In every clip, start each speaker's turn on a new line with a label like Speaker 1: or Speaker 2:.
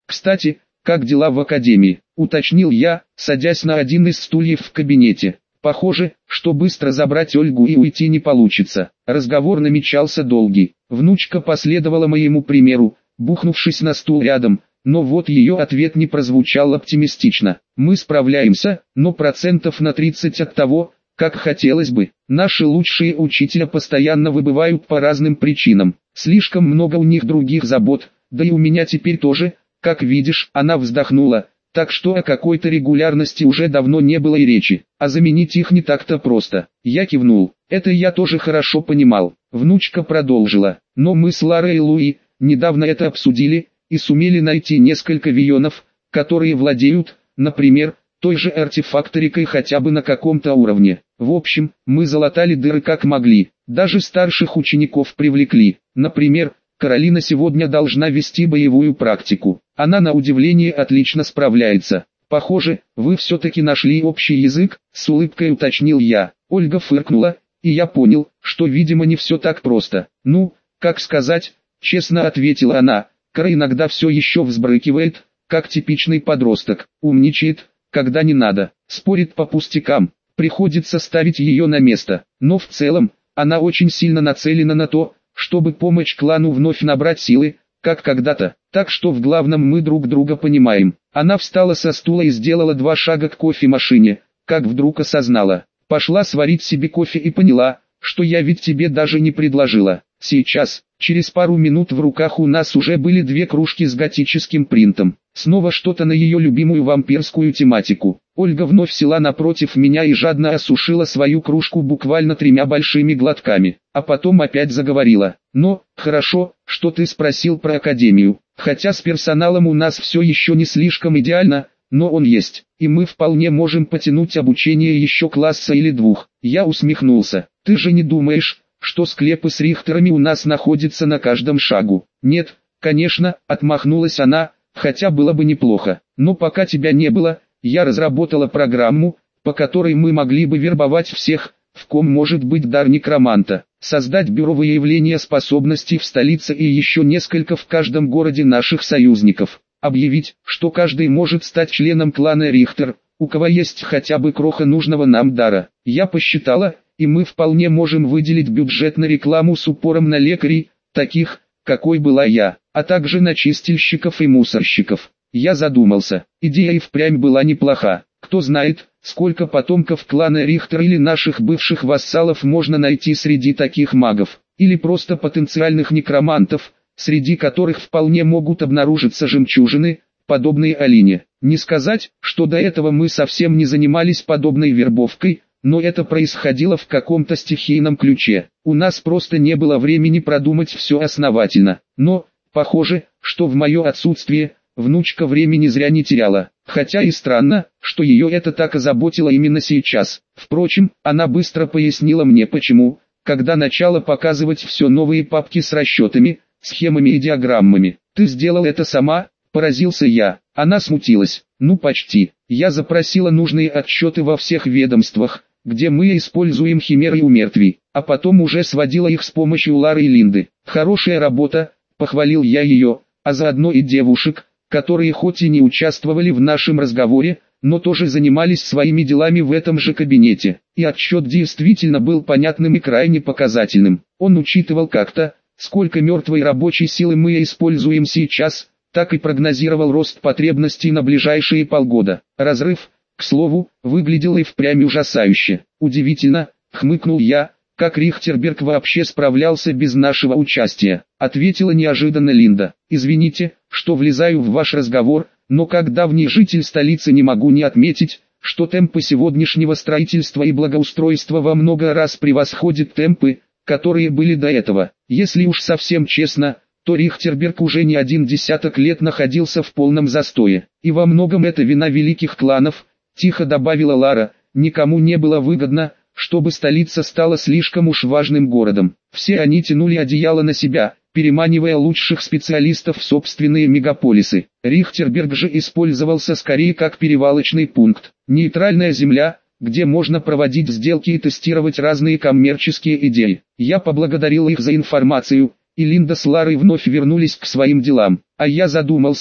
Speaker 1: «Кстати, как дела в академии?» – уточнил я, садясь на один из стульев в кабинете. Похоже, что быстро забрать Ольгу и уйти не получится. Разговор намечался долгий. Внучка последовала моему примеру, бухнувшись на стул рядом, но вот ее ответ не прозвучал оптимистично. «Мы справляемся, но процентов на 30 от того, как хотелось бы. Наши лучшие учителя постоянно выбывают по разным причинам. Слишком много у них других забот, да и у меня теперь тоже, как видишь». Она вздохнула. Так что о какой-то регулярности уже давно не было и речи, а заменить их не так-то просто. Я кивнул. Это я тоже хорошо понимал. Внучка продолжила. Но мы с Ларой и Луи недавно это обсудили и сумели найти несколько вионов, которые владеют, например, той же артефакторикой хотя бы на каком-то уровне. В общем, мы залатали дыры как могли. Даже старших учеников привлекли. Например, Каролина сегодня должна вести боевую практику. Она на удивление отлично справляется. «Похоже, вы все-таки нашли общий язык», — с улыбкой уточнил я. Ольга фыркнула, и я понял, что видимо не все так просто. «Ну, как сказать», — честно ответила она. «Кара иногда все еще взбрыкивает, как типичный подросток. Умничает, когда не надо, спорит по пустякам. Приходится ставить ее на место. Но в целом, она очень сильно нацелена на то, чтобы помочь клану вновь набрать силы, как когда-то, так что в главном мы друг друга понимаем». Она встала со стула и сделала 2 шага к кофемашине, как вдруг осознала. Пошла сварить себе кофе и поняла, что я ведь тебе даже не предложила. Сейчас, через пару минут в руках у нас уже были 2 кружки с готическим принтом. Снова что-то на ее любимую вампирскую тематику. Ольга вновь села напротив меня и жадно осушила свою кружку буквально 3 большими глотками, а потом опять заговорила. «Но, хорошо, что ты спросил про академию, хотя с персоналом у нас все еще не слишком идеально, но он есть, и мы вполне можем потянуть обучение еще класса или 2. Я усмехнулся. «Ты же не думаешь, что склепы с рихтерами у нас находятся на каждом шагу?» «Нет, конечно», — отмахнулась она, — «хотя было бы неплохо. Но пока тебя не было, я разработала программу, по которой мы могли бы вербовать всех, в ком может быть дар некроманта, создать бюро выявления способностей в столице и еще несколько в каждом городе наших союзников, объявить, что каждый может стать членом клана Рихтер, у кого есть хотя бы кроха нужного нам дара. Я посчитала, и мы вполне можем выделить бюджет на рекламу с упором на лекарей, таких, какой была я, а также на чистильщиков и мусорщиков». Я задумался. Идея и впрямь была неплоха. Кто знает, сколько потомков клана Рихтер или наших бывших вассалов можно найти среди таких магов, или просто потенциальных некромантов, среди которых вполне могут обнаружиться жемчужины, подобные Алине. Не сказать, что до этого мы совсем не занимались подобной вербовкой, но это происходило в каком-то стихийном ключе. У нас просто не было времени продумать все основательно. Но, похоже, что в мое отсутствие, внучка времени зря не теряла. Хотя и странно, что ее это так озаботило именно сейчас. Впрочем, она быстро пояснила мне почему, когда начала показывать все новые папки с расчетами, схемами и диаграммами. «Ты сделал это сама?» – поразился я. Она смутилась. «Ну почти. Я запросила нужные отчеты во всех ведомствах, где мы используем химеры и умертвий, а потом уже сводила их с помощью Лары и Линды. Хорошая работа», – похвалил я ее, а заодно и девушек, которые хоть и не участвовали в нашем разговоре, но тоже занимались своими делами в этом же кабинете. И отчет действительно был понятным и крайне показательным. Он учитывал как-то, сколько мертвой рабочей силы мы используем сейчас, так и прогнозировал рост потребностей на ближайшие полгода. Разрыв, к слову, выглядел и впрямь ужасающе. «Удивительно», — хмыкнул я, — «как Рихтерберг вообще справлялся без нашего участия?» Ответила неожиданно Линда. «Извините, что влезаю в ваш разговор, но как давний житель столицы не могу не отметить, что темпы сегодняшнего строительства и благоустройства во много раз превосходят темпы, которые были до этого. Если уж совсем честно, то Рихтерберг уже не 10 лет находился в полном застое. И во многом это вина великих кланов», — тихо добавила Лара. «Никому не было выгодно, чтобы столица стала слишком уж важным городом. Все они тянули одеяло на себя, переманивая лучших специалистов в собственные мегаполисы. Рихтерберг же использовался скорее как перевалочный пункт, нейтральная земля, где можно проводить сделки и тестировать разные коммерческие идеи. Я поблагодарил их за информацию, и Линда с Ларой вновь вернулись к своим делам. А я задумался,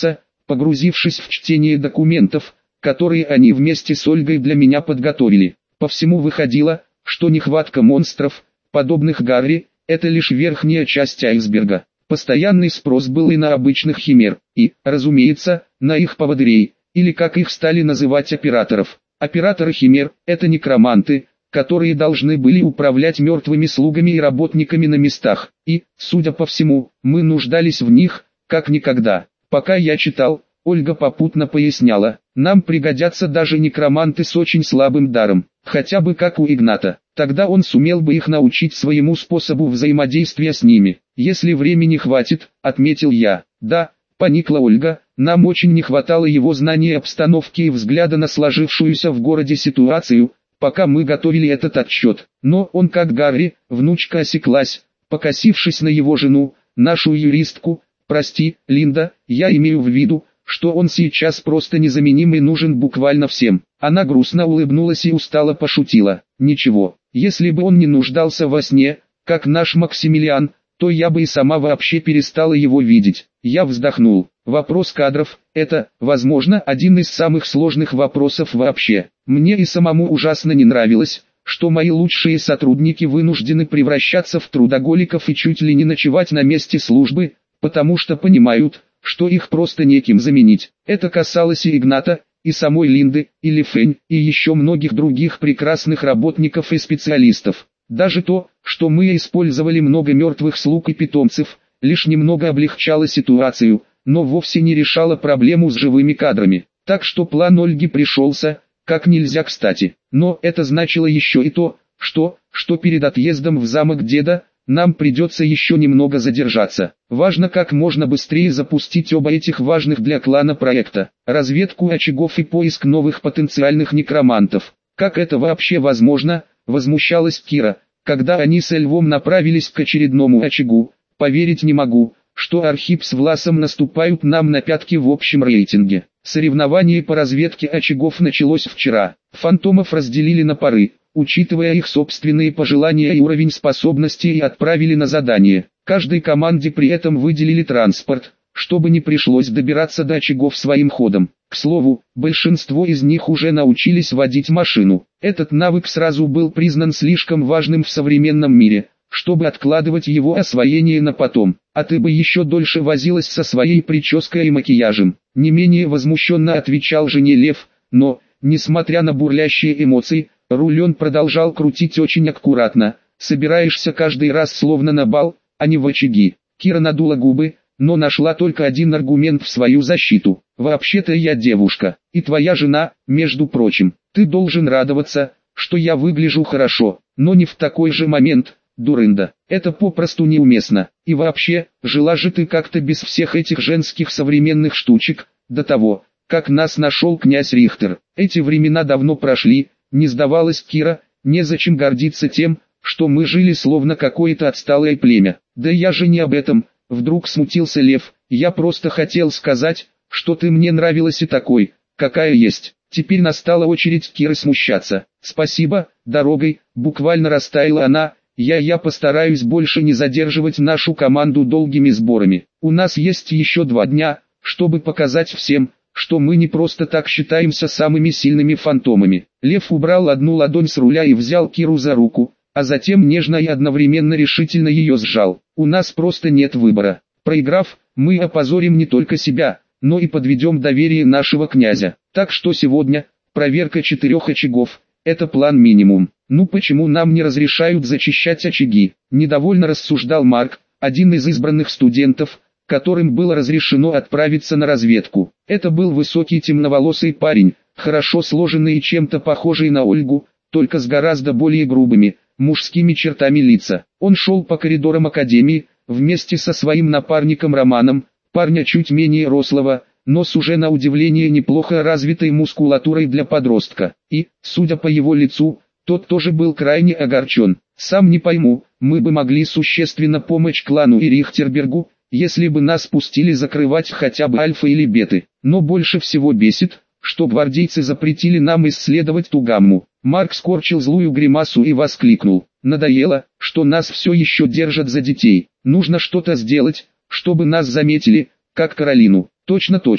Speaker 1: погрузившись в чтение документов, которые они вместе с Ольгой для меня подготовили. По всему выходило, что нехватка монстров, подобных Гарри, это лишь верхняя часть айсберга. Постоянный спрос был и на обычных химер, и, разумеется, на их поводырей, или как их стали называть операторов. Операторы химер – это некроманты, которые должны были управлять мертвыми слугами и работниками на местах, и, судя по всему, мы нуждались в них, как никогда. Пока я читал, Ольга попутно поясняла, нам пригодятся даже некроманты с очень слабым даром, хотя бы как у Игната, тогда он сумел бы их научить своему способу взаимодействия с ними. Если времени хватит, отметил я. Да, поникла Ольга, нам очень не хватало его знания обстановки и взгляда на сложившуюся в городе ситуацию, пока мы готовили этот отчет. Но он, как Гарри, внучка, осеклась, покосившись на его жену, нашу юристку. Прости, Линда, я имею в виду, что он сейчас просто незаменим и нужен буквально всем. Она грустно улыбнулась и устало пошутила. Ничего, если бы он не нуждался во сне, как наш Максимилиан, то я бы и сама вообще перестала его видеть. Я вздохнул. Вопрос кадров – это, возможно, один из самых сложных вопросов вообще. Мне и самому ужасно не нравилось, что мои лучшие сотрудники вынуждены превращаться в трудоголиков и чуть ли не ночевать на месте службы, потому что понимают, что их просто неким заменить. Это касалось и Игната, и самой Линды, и Лифень, и еще многих других прекрасных работников и специалистов. Даже то, что мы использовали много мертвых слуг и питомцев, лишь немного облегчало ситуацию, но вовсе не решало проблему с живыми кадрами. Так что план Ольги пришелся, как нельзя кстати. Но это значило еще и то, что перед отъездом в замок деда, нам придется еще немного задержаться. Важно как можно быстрее запустить оба этих важных для клана проекта. Разведку очагов и поиск новых потенциальных некромантов. Как это вообще возможно, возмущалась Кира, когда они с Львом направились к очередному очагу. Поверить не могу, что Архип с Власом наступают нам на пятки в общем рейтинге. Соревнование по разведке очагов началось вчера. Фантомов разделили на пары, учитывая их собственные пожелания и уровень способностей, и отправили на задание. Каждой команде при этом выделили транспорт, чтобы не пришлось добираться до очагов своим ходом. К слову, большинство из них уже научились водить машину. Этот навык сразу был признан слишком важным в современном мире, чтобы откладывать его освоение на потом. А ты бы еще дольше возилась со своей прической и макияжем. Не менее возмущенно отвечал жене Лев, но, несмотря на бурлящие эмоции, руль он продолжал крутить очень аккуратно. Собираешься каждый раз словно на бал, а не в очаги. Кира надула губы, но нашла только один аргумент в свою защиту. Вообще-то я девушка, и твоя жена, между прочим. Ты должен радоваться, что я выгляжу хорошо, но не в такой же момент, дурында. Это попросту неуместно. И вообще, жила же ты как-то без всех этих женских современных штучек, до того, как нас нашел князь Рихтер. Эти времена давно прошли, не сдавалась Кира, незачем гордиться тем, что мы жили словно какое-то отсталое племя. Да я же не об этом, вдруг смутился Лев, я просто хотел сказать, что ты мне нравилась и такой, какая есть. Теперь настала очередь Киры смущаться. Спасибо, дорогой, буквально растаяла она, я постараюсь больше не задерживать нашу команду долгими сборами. У нас есть еще 2 дня, чтобы показать всем, что мы не просто так считаемся самыми сильными фантомами. Лев убрал одну ладонь с руля и взял Киру за руку, а затем нежно и одновременно решительно ее сжал. У нас просто нет выбора. Проиграв, мы опозорим не только себя, но и подведем доверие нашего князя. Так что сегодня, проверка 4 очагов, это план минимум. Ну почему нам не разрешают зачищать очаги? Недовольно рассуждал Марк, один из избранных студентов, которым было разрешено отправиться на разведку. Это был высокий темноволосый парень, хорошо сложенный и чем-то похожий на Ольгу, только с гораздо более грубыми, мужскими чертами лица. Он шел по коридорам академии, вместе со своим напарником Романом, парня чуть менее рослого, но с уже на удивление неплохо развитой мускулатурой для подростка. И, судя по его лицу, тот тоже был крайне огорчен. Сам не пойму, мы бы могли существенно помочь клану и Рихтербергу, если бы нас пустили закрывать хотя бы альфа или беты. Но больше всего бесит, что гвардейцы запретили нам исследовать ту гамму. Марк скорчил злую гримасу и воскликнул. Надоело, что нас все еще держат за детей. Нужно что-то сделать, чтобы нас заметили, как Каролину. Точно,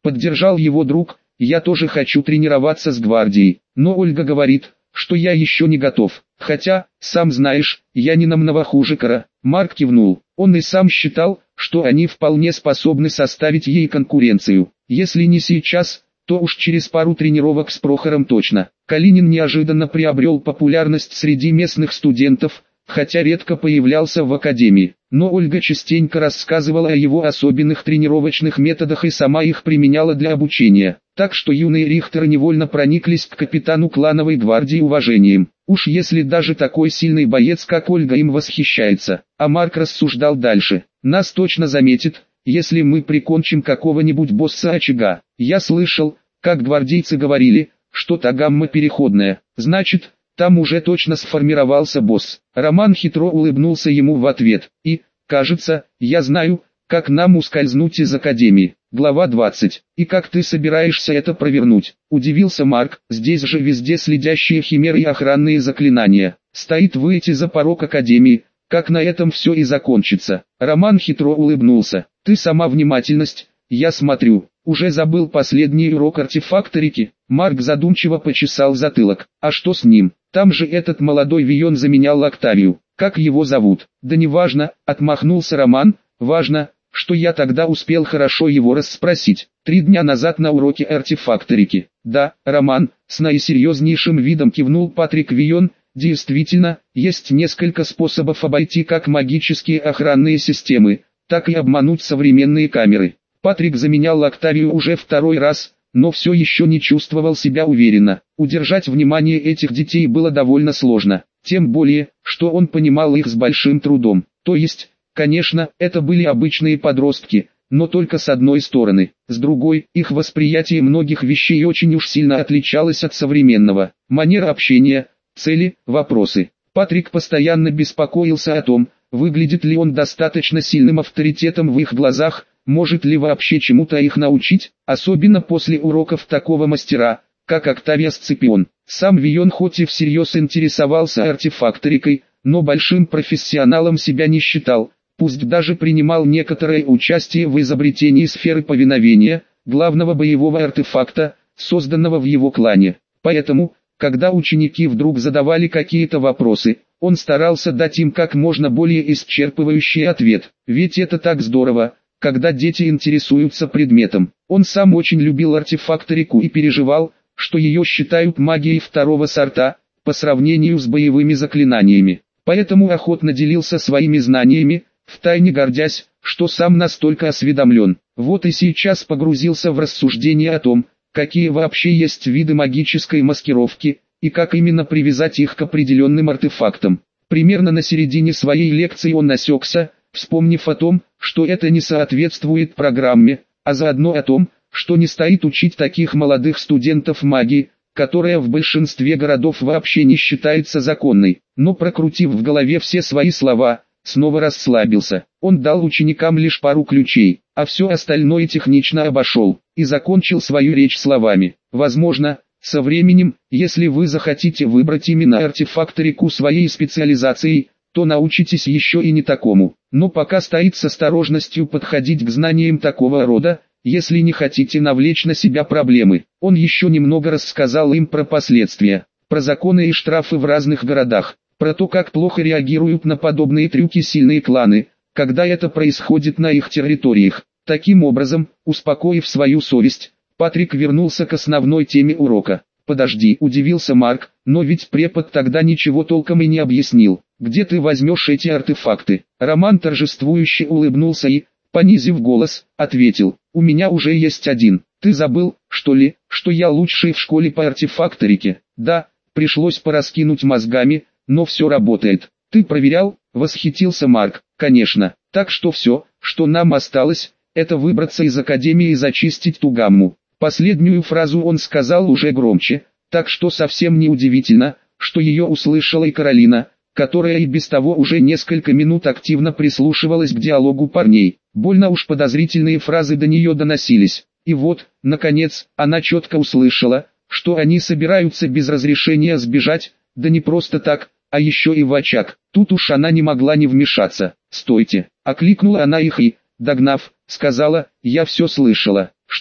Speaker 1: Поддержал его друг, я тоже хочу тренироваться с гвардией, но Ольга говорит, что я еще не готов. Хотя, сам знаешь, я не намного хуже Кара. Марк кивнул. Он и сам считал, что они вполне способны составить ей конкуренцию. Если не сейчас, то уж через пару тренировок с Прохором точно. Калинин неожиданно приобрел популярность среди местных студентов, хотя редко появлялся в академии. Но Ольга частенько рассказывала о его особенных тренировочных методах и сама их применяла для обучения. Так что юные рихтеры невольно прониклись к капитану клановой гвардии уважением. Уж если даже такой сильный боец, как Ольга, им восхищается. А Марк рассуждал дальше. Нас точно заметит, если мы прикончим какого-нибудь босса очага. Я слышал, как гвардейцы говорили, что та гамма переходная. Значит, там уже точно сформировался босс. Роман хитро улыбнулся ему в ответ. И, кажется, я знаю, как нам ускользнуть из академии. Глава 20. И как ты собираешься это провернуть? Удивился Марк. Здесь же везде следящие химеры и охранные заклинания. Стоит выйти за порог академии. Как на этом все и закончится. Роман хитро улыбнулся. Ты сама внимательность, я смотрю. Уже забыл последний урок артефакторики? Марк задумчиво почесал затылок. А что с ним? Там же этот молодой Вион заменял Октавию. Как его зовут? Да неважно, отмахнулся Роман. Важно, что я тогда успел хорошо его расспросить. 3 дня назад на уроке артефакторики. Да, Роман, с наисерьезнейшим видом кивнул Патрик Вион. Действительно, есть несколько способов обойти как магические охранные системы, так и обмануть современные камеры. Патрик заменял Октавию уже 2-й раз, но все еще не чувствовал себя уверенно. Удержать внимание этих детей было довольно сложно, тем более, что он понимал их с большим трудом. То есть, конечно, это были обычные подростки, но только с одной стороны. С другой, их восприятие многих вещей очень уж сильно отличалось от современного. Манера общения, цели, вопросы. Патрик постоянно беспокоился о том, выглядит ли он достаточно сильным авторитетом в их глазах, может ли вообще чему-то их научить, особенно после уроков такого мастера, как Октавия Сципион. Сам Вион хоть и всерьез интересовался артефакторикой, но большим профессионалом себя не считал, пусть даже принимал некоторое участие в изобретении сферы повиновения, главного боевого артефакта, созданного в его клане. Поэтому, когда ученики вдруг задавали какие-то вопросы, он старался дать им как можно более исчерпывающий ответ. Ведь это так здорово, когда дети интересуются предметом. Он сам очень любил артефакторику и переживал, что ее считают магией 2-го сорта, по сравнению с боевыми заклинаниями. Поэтому охотно делился своими знаниями, втайне гордясь, что сам настолько осведомлен. Вот и сейчас погрузился в рассуждения о том, какие вообще есть виды магической маскировки, и как именно привязать их к определенным артефактам. Примерно на середине своей лекции он осекся, вспомнив о том, что это не соответствует программе, а заодно о том, что не стоит учить таких молодых студентов магии, которая в большинстве городов вообще не считается законной. Но прокрутив в голове все свои слова, снова расслабился. Он дал ученикам лишь пару ключей, а все остальное технично обошел, и закончил свою речь словами. Возможно, со временем, если вы захотите выбрать именно артефакторику своей специализацией, то научитесь еще и не такому. Но пока стоит с осторожностью подходить к знаниям такого рода, если не хотите навлечь на себя проблемы. Он еще немного рассказал им про последствия, про законы и штрафы в разных городах, про то, как плохо реагируют на подобные трюки сильные кланы, когда это происходит на их территориях. Таким образом, успокоив свою совесть, Патрик вернулся к основной теме урока. «Подожди», — удивился Марк, «но ведь препод тогда ничего толком и не объяснил. Где ты возьмешь эти артефакты?» Роман торжествующе улыбнулся и, понизив голос, ответил: «У меня уже есть один. Ты забыл, что ли, что я лучший в школе по артефакторике?» «Да, пришлось пораскинуть мозгами, но все работает». «Ты проверял?» — восхитился Марк. «Конечно. Так что все, что нам осталось, это выбраться из академии и зачистить ту гамму». Последнюю фразу он сказал уже громче, так что совсем не удивительно, что ее услышала и Каролина, которая и без того уже несколько минут активно прислушивалась к диалогу парней. Больно уж подозрительные фразы до нее доносились. И вот, наконец, она четко услышала, что они собираются без разрешения сбежать, да не просто так, а еще и в очаг. Тут уж она не могла не вмешаться. «Стойте!» — окликнула она их и, догнав, сказала: «Я все слышала». «Что?»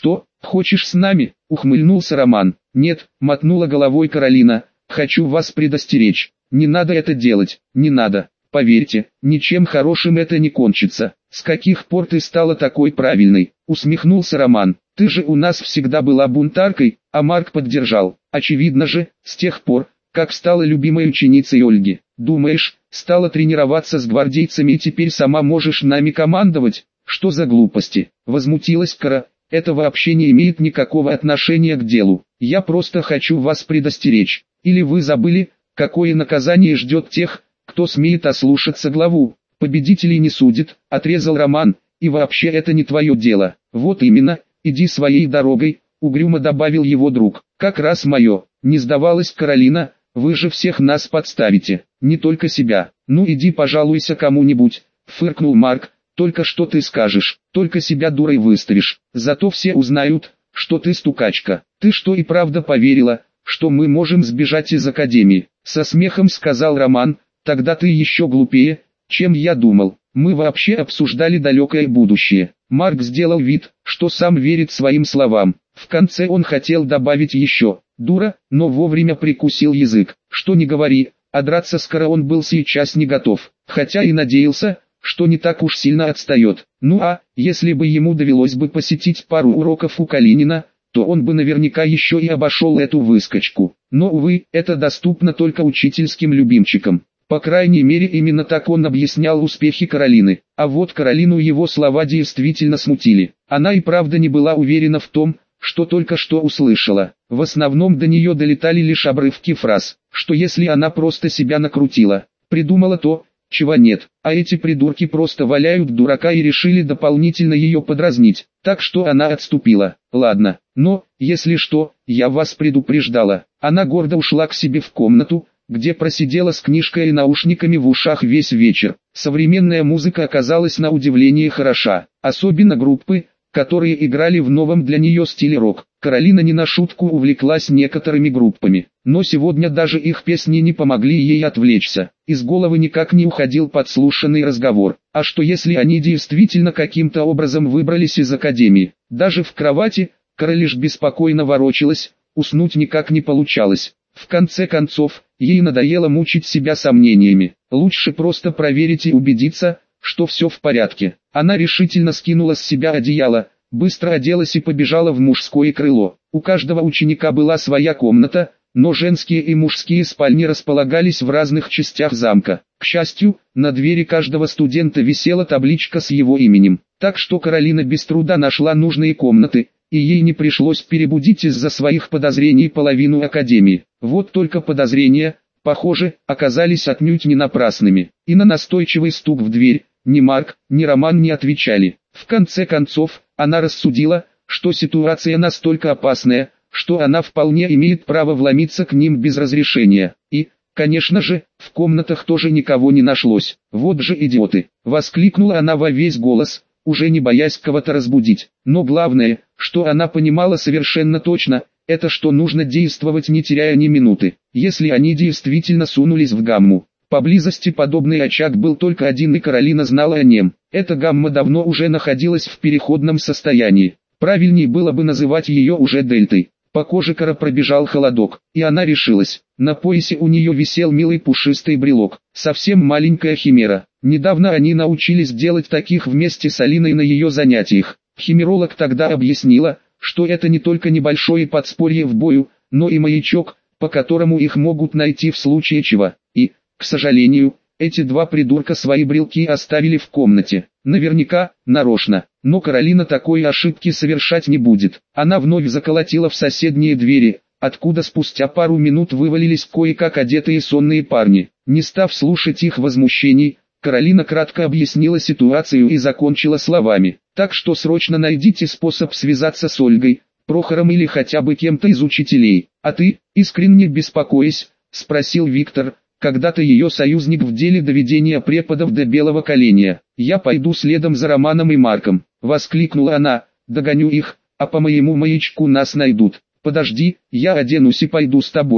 Speaker 1: «Хочешь с нами?» — ухмыльнулся Роман. «Нет», — мотнула головой Каролина, — «хочу вас предостеречь. Не надо это делать, не надо. Поверьте, ничем хорошим это не кончится». «С каких пор ты стала такой правильной?» — усмехнулся Роман. «Ты же у нас всегда была бунтаркой», — а Марк поддержал. «Очевидно же, с тех пор, как стала любимой ученицей Ольги. Думаешь, стала тренироваться с гвардейцами и теперь сама можешь нами командовать? Что за глупости?» — возмутилась Кара. «Это вообще не имеет никакого отношения к делу. Я просто хочу вас предостеречь. Или вы забыли, какое наказание ждет тех, кто смеет ослушаться главу?» «Победителей не судит», — отрезал Роман, — «и вообще это не твое дело». «Вот именно, иди своей дорогой», — угрюмо добавил его друг. «Как раз мое», — не сдавалась Каролина, — «вы же всех нас подставите, не только себя». «Ну иди пожалуйся кому-нибудь», — фыркнул Марк, — «только что ты скажешь, только себя дурой выставишь, зато все узнают, что ты стукачка». «Ты что и правда поверила, что мы можем сбежать из академии?» — со смехом сказал Роман. «Тогда ты еще глупее, чем я думал. Мы вообще обсуждали далекое будущее». Марк сделал вид, что сам верит своим словам. В конце он хотел добавить еще «дура», но вовремя прикусил язык. Что ни говори, а драться с Каро он был сейчас не готов, хотя и надеялся, что не так уж сильно отстает. Ну а, если бы ему довелось бы посетить пару уроков у Калинина, то он бы наверняка еще и обошел эту выскочку. Но увы, это доступно только учительским любимчикам. По крайней мере именно так он объяснял успехи Каролины. А вот Каролину его слова действительно смутили. Она и правда не была уверена в том, что только что услышала. В основном до нее долетали лишь обрывки фраз, что если она просто себя накрутила, придумала то, чего нет, а эти придурки просто валяют дурака и решили дополнительно ее подразнить, так что она отступила. «Ладно, но, если что, я вас предупреждала». Она гордо ушла к себе в комнату, где просидела с книжкой и наушниками в ушах весь вечер. Современная музыка оказалась на удивление хороша, особенно группы, которые играли в новом для нее стиле рок. Каролина не на шутку увлеклась некоторыми группами, но сегодня даже их песни не помогли ей отвлечься. Из головы никак не уходил подслушанный разговор. А что если они действительно каким-то образом выбрались из академии? Даже в кровати Кара лишь беспокойно ворочалась, уснуть никак не получалось. В конце концов, ей надоело мучить себя сомнениями. Лучше просто проверить и убедиться, что все в порядке. Она решительно скинула с себя одеяло, быстро оделась и побежала в мужское крыло. У каждого ученика была своя комната, но женские и мужские спальни располагались в разных частях замка. К счастью, на двери каждого студента висела табличка с его именем, так что Каролина без труда нашла нужные комнаты, и ей не пришлось перебудить из-за своих подозрений половину академии. Вот только подозрения, похоже, оказались отнюдь не напрасными. И на настойчивый стук в дверь ни Марк, ни Роман не отвечали. В конце концов, она рассудила, что ситуация настолько опасная, что она вполне имеет право вломиться к ним без разрешения. И, конечно же, в комнатах тоже никого не нашлось. «Вот же идиоты!» — воскликнула она во весь голос, уже не боясь кого-то разбудить. Но главное, что она понимала совершенно точно, это что нужно действовать не теряя ни минуты. Если они действительно сунулись в гамму, поблизости подобный очаг был только один и Каролина знала о нем. Эта гамма давно уже находилась в переходном состоянии. Правильнее было бы называть ее уже дельтой. По коже Кара пробежал холодок, и она решилась. На поясе у нее висел милый пушистый брелок, совсем маленькая химера. Недавно они научились делать таких вместе с Алиной на ее занятиях. Химеролог тогда объяснила, что это не только небольшое подспорье в бою, но и маячок, по которому их могут найти в случае чего. И, к сожалению, эти два придурка свои брелки оставили в комнате. Наверняка, нарочно. Но Каролина такой ошибки совершать не будет. Она вновь заколотила в соседние двери, откуда спустя пару минут вывалились кое-как одетые сонные парни. Не став слушать их возмущений, Каролина кратко объяснила ситуацию и закончила словами: «Так что срочно найдите способ связаться с Ольгой, Прохором или хотя бы кем-то из учителей». «А ты, искренне беспокоясь, спросил Виктор, когда-то ее союзник в деле доведения преподов до белого коленя. «Я пойду следом за Романом и Марком», — воскликнула она, — «догоню их, а по моему маячку нас найдут». «Подожди, я оденусь и пойду с тобой»,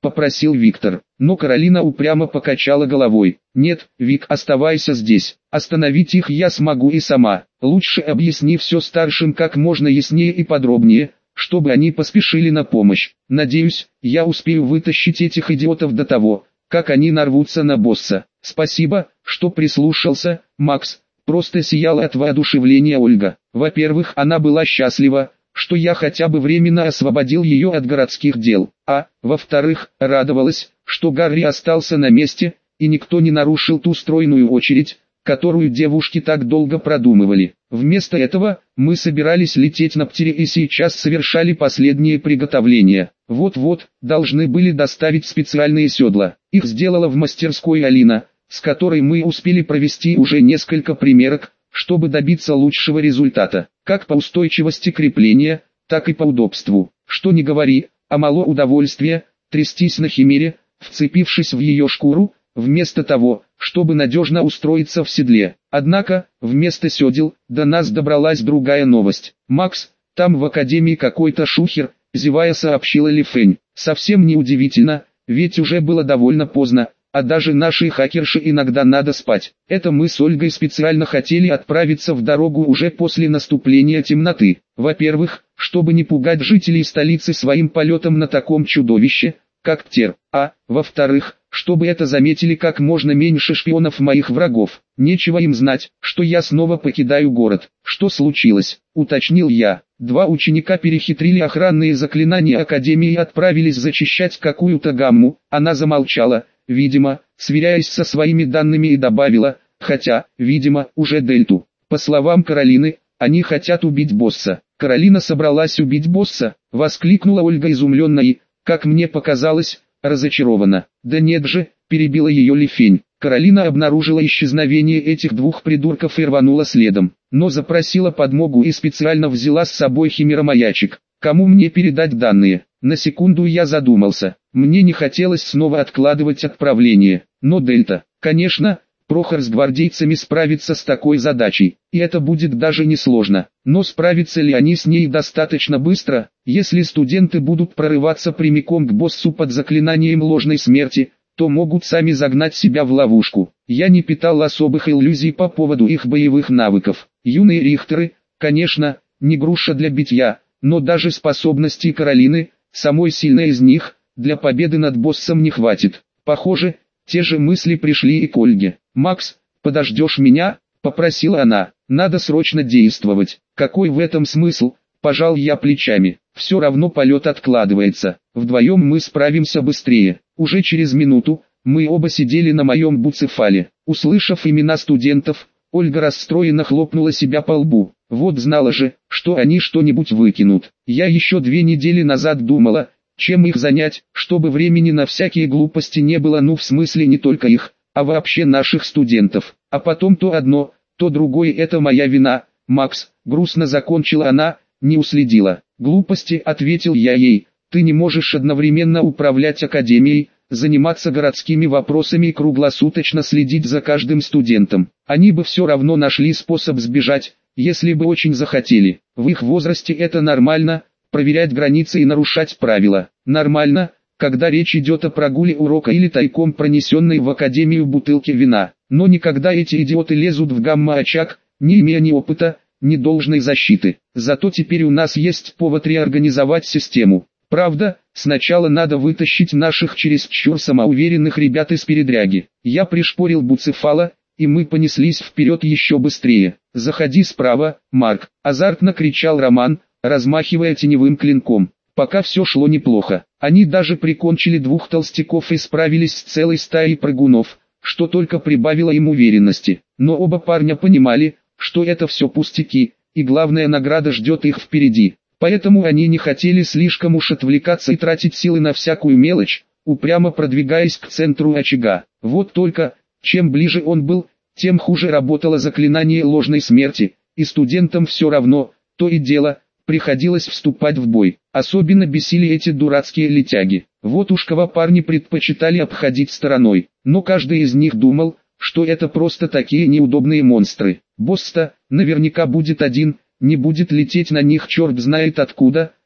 Speaker 1: попросил Виктор. Но Каролина упрямо покачала головой. «Нет, Вик, оставайся здесь. Остановить их я смогу и сама. Лучше объясни все старшим как можно яснее и подробнее, чтобы они поспешили на помощь. Надеюсь, я успею вытащить этих идиотов до того, как они нарвутся на босса». «Спасибо, что прислушался, Макс», — просто сияла от воодушевления Ольга. Во-первых, она была счастлива, что я хотя бы временно освободил ее от городских дел, а, во-вторых, радовалась, что Гарри остался на месте, и никто не нарушил ту стройную очередь, которую девушки так долго продумывали. Вместо этого, мы собирались лететь на Птере и сейчас совершали последние приготовления. Вот-вот, должны были доставить специальные седла. Их сделала в мастерской Алина, с которой мы успели провести уже несколько примерок, чтобы добиться лучшего результата, как по устойчивости крепления, так и по удобству. Что ни говори, а мало удовольствия, трястись на химере, вцепившись в ее шкуру, вместо того, чтобы надежно устроиться в седле. Однако, вместо седел, до нас добралась другая новость. «Макс, там в академии какой-то шухер», — зевая сообщила Ли Фэнь. «Совсем не удивительно, ведь уже было довольно поздно, а даже нашей хакерши иногда надо спать. Это мы с Ольгой специально хотели отправиться в дорогу уже после наступления темноты. Во-первых, чтобы не пугать жителей столицы своим полетом на таком чудовище, как Птер, а, во-вторых, чтобы это заметили как можно меньше шпионов моих врагов. Нечего им знать, что я снова покидаю город». «Что случилось?» — уточнил я. «Два ученика перехитрили охранные заклинания Академии и отправились зачищать какую-то гамму». Она замолчала, видимо, сверяясь со своими данными, и добавила, хотя, видимо, уже Дельту. «По словам Каролины, они хотят убить босса». «Каролина собралась убить босса?» — воскликнула Ольга изумленно и, как мне показалось, разочарована. «Да нет же», — перебила ее Ли Фэнь. «Каролина обнаружила исчезновение этих двух придурков и рванула следом, но запросила подмогу и специально взяла с собой химеромаячик. Кому мне передать данные?» На секунду я задумался. Мне не хотелось снова откладывать отправление. Но Дельта, конечно, Прохор с гвардейцами справится с такой задачей, и это будет даже несложно. Но справятся ли они с ней достаточно быстро, если студенты будут прорываться прямиком к боссу под заклинанием ложной смерти, то могут сами загнать себя в ловушку. Я не питал особых иллюзий по поводу их боевых навыков. Юные рихтеры, конечно, не груша для битья, но даже способностей Каролины, самой сильной из них, для победы над боссом не хватит. Похоже, те же мысли пришли и к Ольге. «Макс, подождешь меня?» – попросила она. «Надо срочно действовать». «Какой в этом смысл?» – пожал я плечами. «Все равно полет откладывается. Вдвоем мы справимся быстрее». Уже через минуту, мы оба сидели на моем буцефале. Услышав имена студентов, Ольга расстроенно хлопнула себя по лбу. Вот знала же, что они что-нибудь выкинут. Я еще 2 недели назад думала, чем их занять, чтобы времени на всякие глупости не было, ну в смысле не только их, а вообще наших студентов. А потом то одно, то другое, это моя вина, Макс, грустно закончила она, не уследила. «Глупости», ответил я ей, «ты не можешь одновременно управлять академией, заниматься городскими вопросами и круглосуточно следить за каждым студентом. Они бы все равно нашли способ сбежать, если бы очень захотели. В их возрасте это нормально, проверять границы и нарушать правила. Нормально, когда речь идет о прогуле урока или тайком пронесенной в академию бутылке вина. Но никогда эти идиоты лезут в гамма-очаг, не имея ни опыта, ни должной защиты. Зато теперь у нас есть повод реорганизовать систему. Правда, сначала надо вытащить наших чересчур самоуверенных ребят из передряги». Я пришпорил буцефала, и мы понеслись вперед еще быстрее. «Заходи справа, Марк», — азартно кричал Роман, размахивая теневым клинком. Пока все шло неплохо. Они даже прикончили 2 толстяков и справились с целой стаей прыгунов, что только прибавило им уверенности. Но оба парня понимали, что это все пустяки, и главная награда ждет их впереди. Поэтому они не хотели слишком уж отвлекаться и тратить силы на всякую мелочь, упрямо продвигаясь к центру очага. Вот только, чем ближе он был, тем хуже работало заклинание ложной смерти, и студентам все равно, то и дело, приходилось вступать в бой. Особенно бесили эти дурацкие летяги. Вот уж кого парни предпочитали обходить стороной, но каждый из них думал, что это просто такие неудобные монстры. Босс-то наверняка будет один, не будет лететь на них черт знает откуда,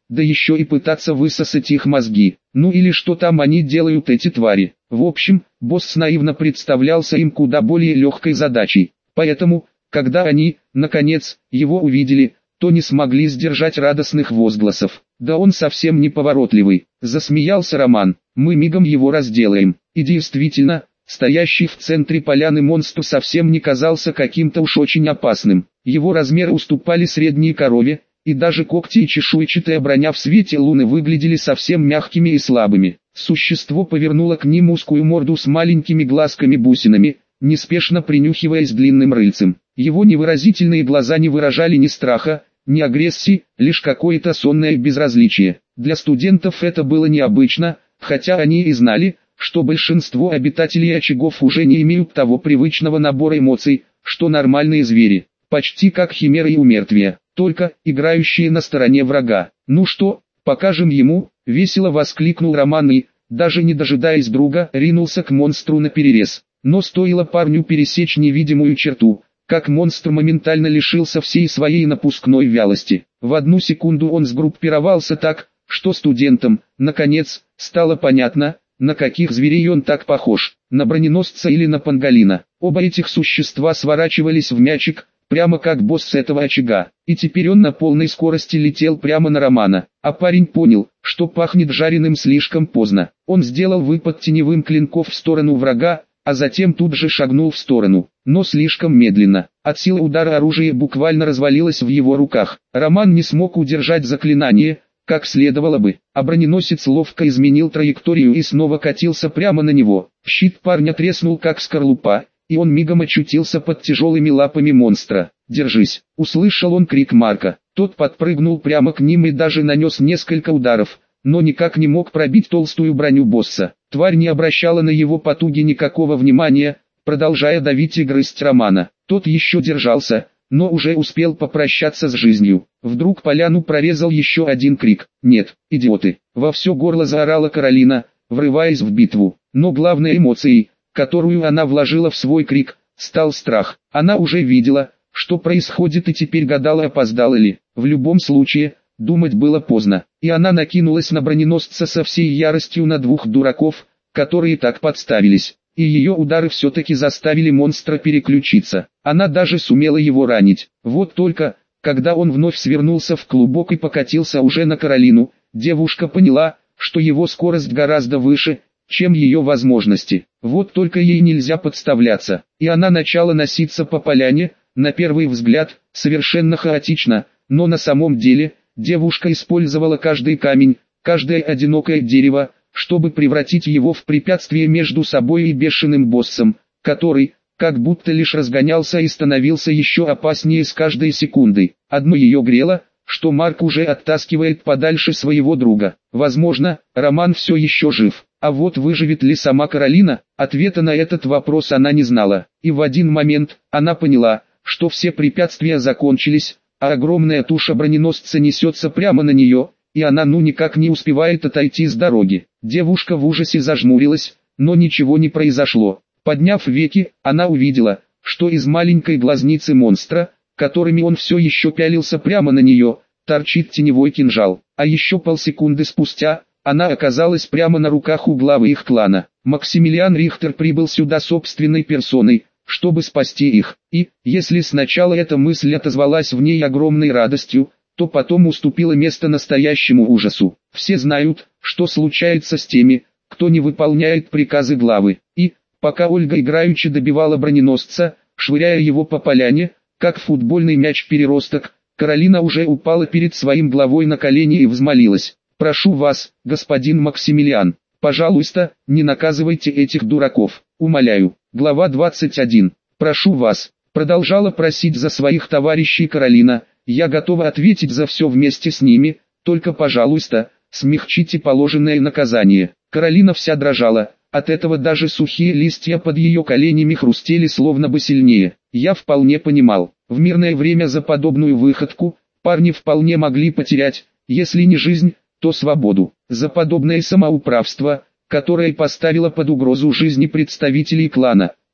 Speaker 1: да еще и пытаться высосать их мозги. Ну или что там они делают, эти твари. В общем, босс наивно представлялся им куда более легкой задачей. Поэтому, когда они, наконец, его увидели, то не смогли сдержать радостных возгласов. «Да он совсем неповоротливый», — засмеялся Роман, — «мы мигом его разделаем». И действительно, стоящий в центре поляны монстр совсем не казался каким-то уж очень опасным. Его размеры уступали средней корове, и даже когти и чешуйчатая броня в свете луны выглядели совсем мягкими и слабыми. Существо повернуло к ним узкую морду с маленькими глазками-бусинами, неспешно принюхиваясь длинным рыльцем. Его невыразительные глаза не выражали ни страха, ни агрессии, лишь какое-то сонное безразличие. Для студентов это было необычно, хотя они и знали, что большинство обитателей очагов уже не имеют того привычного набора эмоций, что нормальные звери, почти как химеры и умертвия, только играющие на стороне врага. «Ну что, покажем ему?» — весело воскликнул Роман и, даже не дожидаясь друга, ринулся к монстру наперерез. Но стоило парню пересечь невидимую черту, как монстр моментально лишился всей своей напускной вялости. В одну секунду он сгруппировался так, что студентам, наконец, стало понятно, на каких зверей он так похож, на броненосца или на панголина. Оба этих существа сворачивались в мячик, прямо как босс этого очага, и теперь он на полной скорости летел прямо на Романа. А парень понял, что пахнет жареным слишком поздно. Он сделал выпад теневым клинков в сторону врага, а затем тут же шагнул в сторону, но слишком медленно. От силы удара оружие буквально развалилось в его руках. Роман не смог удержать заклинание, как следовало бы, а броненосец ловко изменил траекторию и снова катился прямо на него. Щит парня треснул как скорлупа, и он мигом очутился под тяжелыми лапами монстра. «Держись!» — услышал он крик Марка. Тот подпрыгнул прямо к ним и даже нанес несколько ударов, но никак не мог пробить толстую броню босса. Тварь не обращала на его потуги никакого внимания, продолжая давить и грызть Романа. Тот еще держался, но уже успел попрощаться с жизнью. Вдруг поляну прорезал еще один крик. «Нет, идиоты!» — во все горло заорала Каролина, врываясь в битву. Но главной эмоцией, которую она вложила в свой крик, стал страх. Она уже видела, что происходит, и теперь гадала, опоздала ли. В любом случае, думать было поздно, и она накинулась на броненосца со всей яростью на двух дураков, которые так подставились. И ее удары все-таки заставили монстра переключиться. Она даже сумела его ранить. Вот только, когда он вновь свернулся в клубок и покатился уже на Каролину, девушка поняла, что его скорость гораздо выше, чем ее возможности. Вот только ей нельзя подставляться. И она начала носиться по поляне, на первый взгляд, совершенно хаотично, но на самом деле, девушка использовала каждый камень, каждое одинокое дерево, чтобы превратить его в препятствие между собой и бешеным боссом, который, как будто лишь разгонялся и становился еще опаснее с каждой секундой. Одно ее грело, что Марк уже оттаскивает подальше своего друга. Возможно, Роман все еще жив. А вот выживет ли сама Каролина, ответа на этот вопрос она не знала. И в один момент, она поняла, что все препятствия закончились, а огромная туша броненосца несется прямо на нее, и она никак не успевает отойти с дороги. Девушка в ужасе зажмурилась, но ничего не произошло. Подняв веки, она увидела, что из маленькой глазницы монстра, которыми он все еще пялился прямо на нее, торчит теневой кинжал. А еще полсекунды спустя, она оказалась прямо на руках у главы их клана. Максимилиан Рихтер прибыл сюда собственной персоной, чтобы спасти их. И, если сначала эта мысль отозвалась в ней огромной радостью, то потом уступила место настоящему ужасу. Все знают, что случается с теми, кто не выполняет приказы главы. И, пока Ольга играючи добивала броненосца, швыряя его по поляне, как футбольный мяч-переросток, Каролина уже упала перед своим главой на колени и взмолилась: «Прошу вас, господин Максимилиан, пожалуйста, не наказывайте этих дураков, умоляю». Глава 21. «Прошу вас», продолжала просить за своих товарищей Каролина, «я готова ответить за все вместе с ними, только, пожалуйста, смягчите положенное наказание». Каролина вся дрожала, от этого даже сухие листья под ее коленями хрустели словно бы сильнее. Я вполне понимал, в мирное время за подобную выходку, парни вполне могли потерять, если не жизнь, то свободу. За подобное самоуправство, которое поставило под угрозу жизни представителей клана,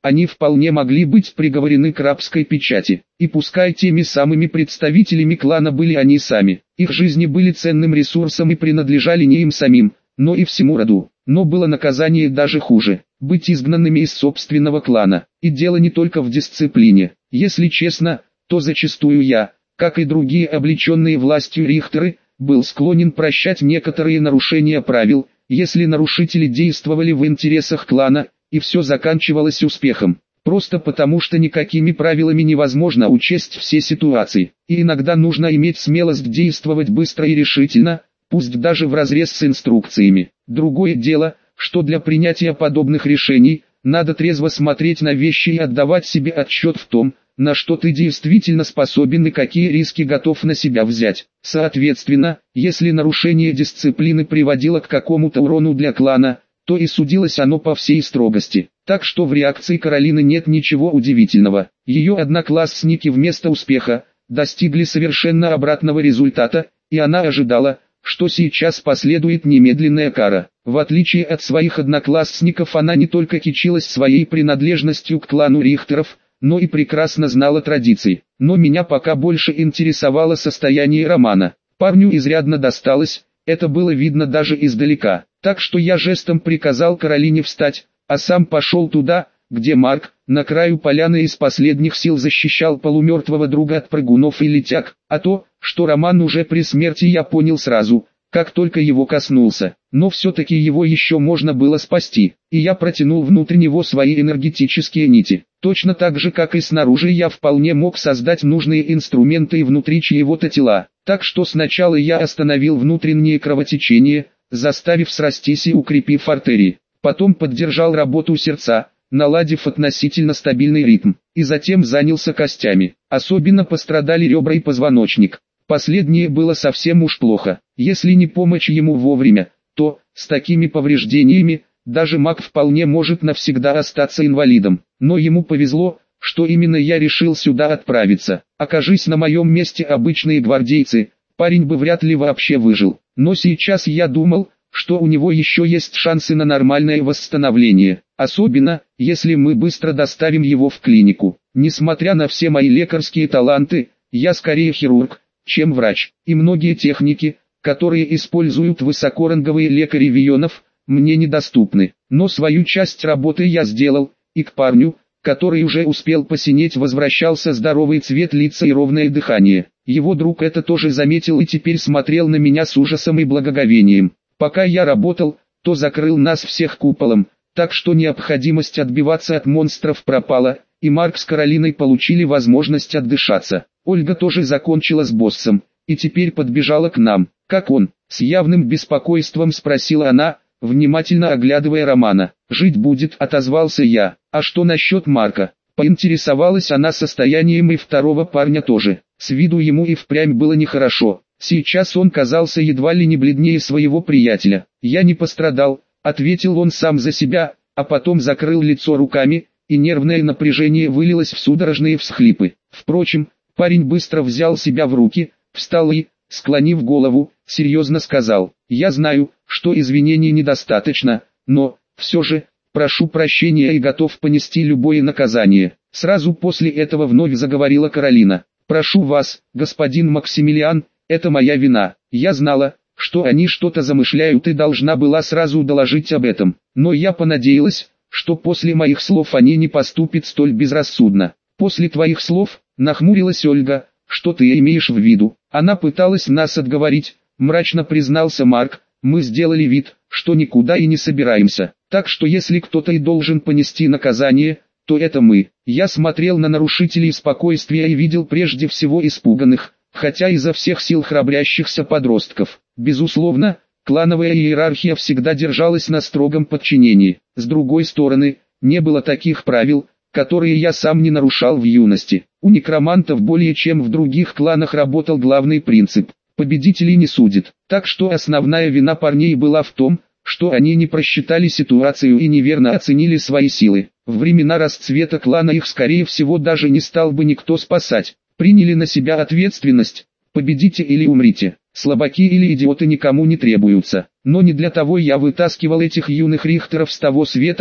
Speaker 1: они вполне могли быть приговорены к рабской печати. И пускай теми самыми представителями клана были они сами, их жизни были ценным ресурсом и принадлежали не им самим, но и всему роду. Но было наказание даже хуже – быть изгнанными из собственного клана. И дело не только в дисциплине. Если честно, то зачастую я, как и другие облеченные властью рихтеры, был склонен прощать некоторые нарушения правил, если нарушители действовали в интересах клана, и все заканчивалось успехом. Просто потому, что никакими правилами невозможно учесть все ситуации, и иногда нужно иметь смелость действовать быстро и решительно, пусть даже вразрез с инструкциями. Другое дело, что для принятия подобных решений, надо трезво смотреть на вещи и отдавать себе отчет в том, на что ты действительно способен и какие риски готов на себя взять. Соответственно, если нарушение дисциплины приводило к какому-то урону для клана, то и судилось оно по всей строгости. Так что в реакции Каролины нет ничего удивительного. Ее одноклассники вместо успеха достигли совершенно обратного результата, и она ожидала, что сейчас последует немедленная кара. В отличие от своих одноклассников, она не только кичилась своей принадлежностью к клану Рихтеров, но и прекрасно знала традиции. Но меня пока больше интересовало состояние Романа. Парню изрядно досталось, это было видно даже издалека. Так что я жестом приказал Каролине встать, а сам пошел туда, где Марк, на краю поляны из последних сил защищал полумертвого друга от прыгунов и летяг. А то, что Роман уже при смерти, я понял сразу, как только его коснулся. Но все-таки его еще можно было спасти, и я протянул внутрь него свои энергетические нити. Точно так же, как и снаружи, я вполне мог создать нужные инструменты и внутри чьего-то тела. Так что сначала я остановил внутреннее кровотечение, заставив срастись и укрепив артерии. Потом поддержал работу сердца, наладив относительно стабильный ритм, и затем занялся костями. Особенно пострадали ребра и позвоночник. Последнее было совсем уж плохо. Если не помочь ему вовремя, то, с такими повреждениями, даже маг вполне может навсегда остаться инвалидом. Но ему повезло, что именно я решил сюда отправиться. Окажись на моем месте обычные гвардейцы, парень бы вряд ли вообще выжил. Но сейчас я думал, что у него еще есть шансы на нормальное восстановление. Особенно, если мы быстро доставим его в клинику. Несмотря на все мои лекарские таланты, я скорее хирург, чем врач. И многие техники, которые используют высокоранговые лекари Вионов, мне недоступны. Но свою часть работы я сделал, и к парню, который уже успел посинеть, возвращался здоровый цвет лица и ровное дыхание. Его друг это тоже заметил и теперь смотрел на меня с ужасом и благоговением. Пока я работал, то закрыл нас всех куполом, так что необходимость отбиваться от монстров пропала, и Марк с Каролиной получили возможность отдышаться. Ольга тоже закончила с боссом, и теперь подбежала к нам. «Как он?» — с явным беспокойством спросила она, внимательно оглядывая Романа. «Жить будет», — отозвался я. «А что насчет Марка?» Поинтересовалась она состоянием и второго парня тоже. С виду ему и впрямь было нехорошо. Сейчас он казался едва ли не бледнее своего приятеля. «Я не пострадал», — ответил он сам за себя, а потом закрыл лицо руками, и нервное напряжение вылилось в судорожные всхлипы. Впрочем, парень быстро взял себя в руки, встал и, склонив голову, серьезно сказал: «Я знаю, что извинений недостаточно, но, все же, прошу прощения и готов понести любое наказание». Сразу после этого вновь заговорила Каролина. «Прошу вас, господин Максимилиан, это моя вина. Я знала, что они что-то замышляют и должна была сразу доложить об этом. Но я понадеялась, что после моих слов они не поступят столь безрассудно». «После твоих слов», — нахмурилась Ольга, — «что ты имеешь в виду?» «Она пыталась нас отговорить», — мрачно признался Марк. «Мы сделали вид, что никуда и не собираемся. Так что если кто-то и должен понести наказание, то это мы». Я смотрел на нарушителей спокойствия и видел прежде всего испуганных, хотя изо всех сил храбрящихся подростков. Безусловно, клановая иерархия всегда держалась на строгом подчинении. С другой стороны, не было таких правил, которые я сам не нарушал в юности. У некромантов более чем в других кланах работал главный принцип: победителей не судят. Так что основная вина парней была в том, что они не просчитали ситуацию и неверно оценили свои силы. В времена расцвета клана их скорее всего даже не стал бы никто спасать. Приняли на себя ответственность: победите или умрите. Слабаки или идиоты никому не требуются. Но не для того я вытаскивал этих юных рихтеров с того света,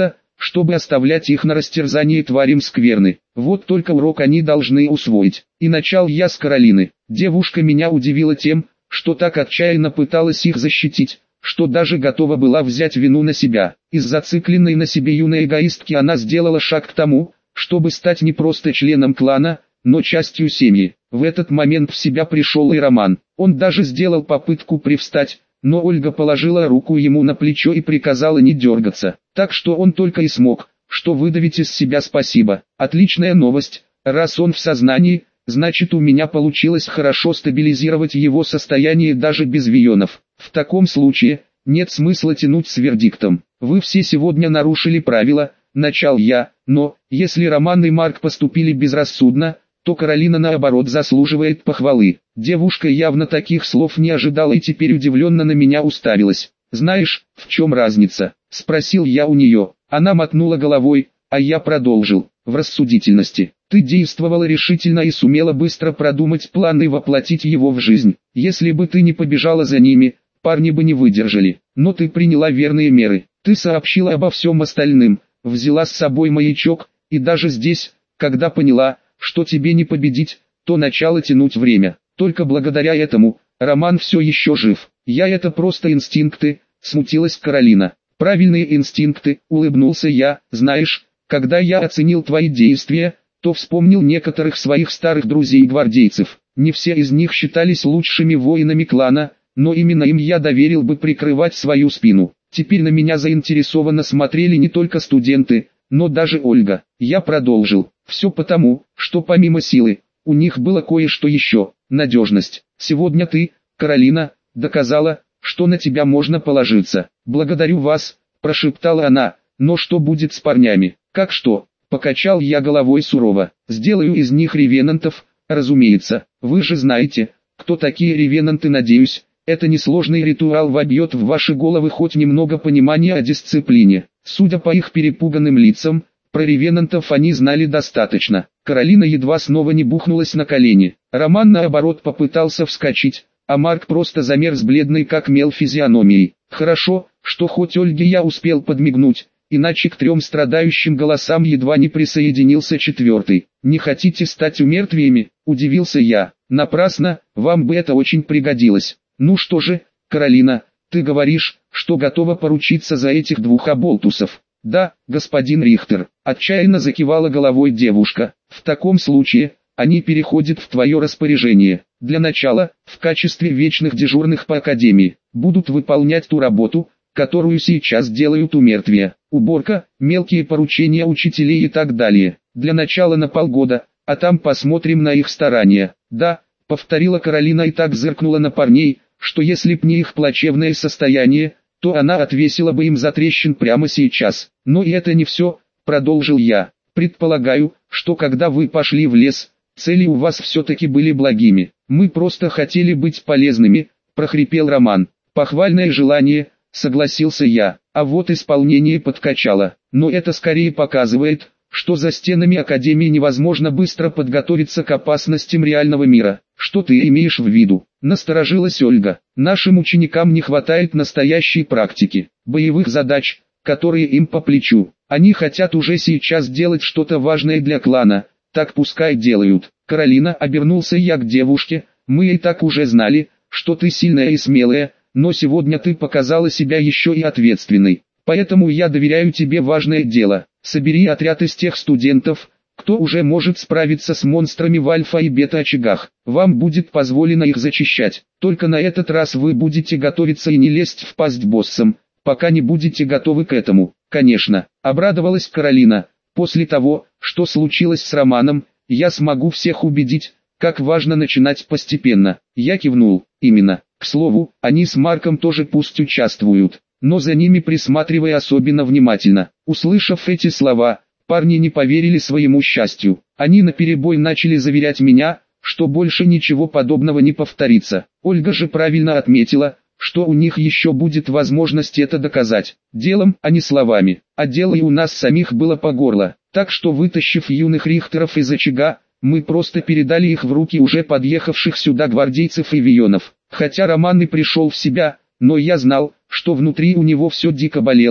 Speaker 1: чтобы оставлять их на растерзание тварям скверны. Вот только урок они должны усвоить. И начал я с Каролины. Девушка меня удивила тем, что так отчаянно пыталась их защитить, что даже готова была взять вину на себя. Из зацикленной на себе юной эгоистки она сделала шаг к тому, чтобы стать не просто членом клана, но частью семьи. В этот момент в себя пришел и Роман. Он даже сделал попытку привстать, но Ольга положила руку ему на плечо и приказала не дергаться. Так что он только и смог, что выдавить из себя спасибо. Отличная новость, раз он в сознании, значит у меня получилось хорошо стабилизировать его состояние даже без вионов. В таком случае, нет смысла тянуть с вердиктом. Вы все сегодня нарушили правила, начал я, но, если Роман и Марк поступили безрассудно, то Каролина наоборот заслуживает похвалы. Девушка явно таких слов не ожидала и теперь удивленно на меня уставилась. «Знаешь, в чем разница?» – спросил я у нее. Она мотнула головой, а я продолжил. «В рассудительности. Ты действовала решительно и сумела быстро продумать план и воплотить его в жизнь. Если бы ты не побежала за ними, парни бы не выдержали. Но ты приняла верные меры. Ты сообщила обо всем остальным, взяла с собой маячок, и даже здесь, когда поняла, что тебе не победить, то начало тянуть время. Только благодаря этому, Роман все еще жив. Это просто инстинкты», — смутилась Каролина. «Правильные инстинкты», — улыбнулся я. «Знаешь, когда я оценил твои действия, то вспомнил некоторых своих старых друзей-гвардейцев. Не все из них считались лучшими воинами клана, но именно им я доверил бы прикрывать свою спину. Теперь на меня заинтересованно смотрели не только студенты, но даже Ольга». Я продолжил. «Все потому, что помимо силы, у них было кое-что еще – надежность. Сегодня ты, Каролина, доказала, что на тебя можно положиться. Благодарю вас», – прошептала она. «Но что будет с парнями?» «Как что?» – покачал я головой сурово. «Сделаю из них ревенантов, разумеется. Вы же знаете, кто такие ревенанты, надеюсь. Это несложный ритуал вобьет в ваши головы хоть немного понимания о дисциплине». Судя по их перепуганным лицам, про ревенантов они знали достаточно. Каролина едва снова не бухнулась на колени. Роман наоборот попытался вскочить, а Марк просто замерз бледный как мел физиономией. Хорошо, что хоть Ольге я успел подмигнуть, иначе к 3 страдающим голосам едва не присоединился 4-й. «Не хотите стать умертвиями?» – удивился я. «Напрасно, вам бы это очень пригодилось». «Ну что же, Каролина, ты говоришь, что готова поручиться за этих 2 оболтусов?» «Да, господин Рихтер», – отчаянно закивала головой девушка. «В таком случае, они переходят в твое распоряжение. Для начала, в качестве вечных дежурных по академии, будут выполнять ту работу, которую сейчас делают у мертвия. Уборка, мелкие поручения учителей и так далее. Для начала на полгода, а там посмотрим на их старания». «Да», — повторила Каролина и так зыркнула на парней, что если б не их плачевное состояние, то она отвесила бы им затрещин прямо сейчас. «Но и это не все», — продолжил я. «Предполагаю, что когда вы пошли в лес, цели у вас все-таки были благими. Мы просто хотели быть полезными», — прохрипел Роман. «Похвальное желание», — согласился я, а вот исполнение подкачало. «Но это скорее показывает, что за стенами Академии невозможно быстро подготовиться к опасностям реального мира». «Что ты имеешь в виду?» — насторожилась Ольга. «Нашим ученикам не хватает настоящей практики, боевых задач, которые им по плечу. Они хотят уже сейчас делать что-то важное для клана, так пускай делают». «Каролина», — обернулся я к девушке, — «мы и так уже знали, что ты сильная и смелая, но сегодня ты показала себя еще и ответственной. Поэтому я доверяю тебе важное дело. Собери отряд из тех студентов, кто уже может справиться с монстрами в альфа и бета очагах. Вам будет позволено их зачищать. Только на этот раз вы будете готовиться и не лезть в пасть боссам, пока не будете готовы к этому». «Конечно», — обрадовалась Каролина. «После того, что случилось с Романом, я смогу всех убедить, как важно начинать постепенно». Я кивнул. «Именно. К слову, они с Марком тоже пусть участвуют, но за ними присматривай особенно внимательно». Услышав эти слова, парни не поверили своему счастью. Они наперебой начали заверять меня, что больше ничего подобного не повторится. Ольга же правильно отметила, что у них еще будет возможность это доказать. Делом, а не словами. А дела и у нас самих было по горло. Так что, вытащив юных Рихтеров из очага, мы просто передали их в руки уже подъехавших сюда гвардейцев и вионов. Хотя Роман и пришел в себя, но я знал, что внутри у него все дико болело,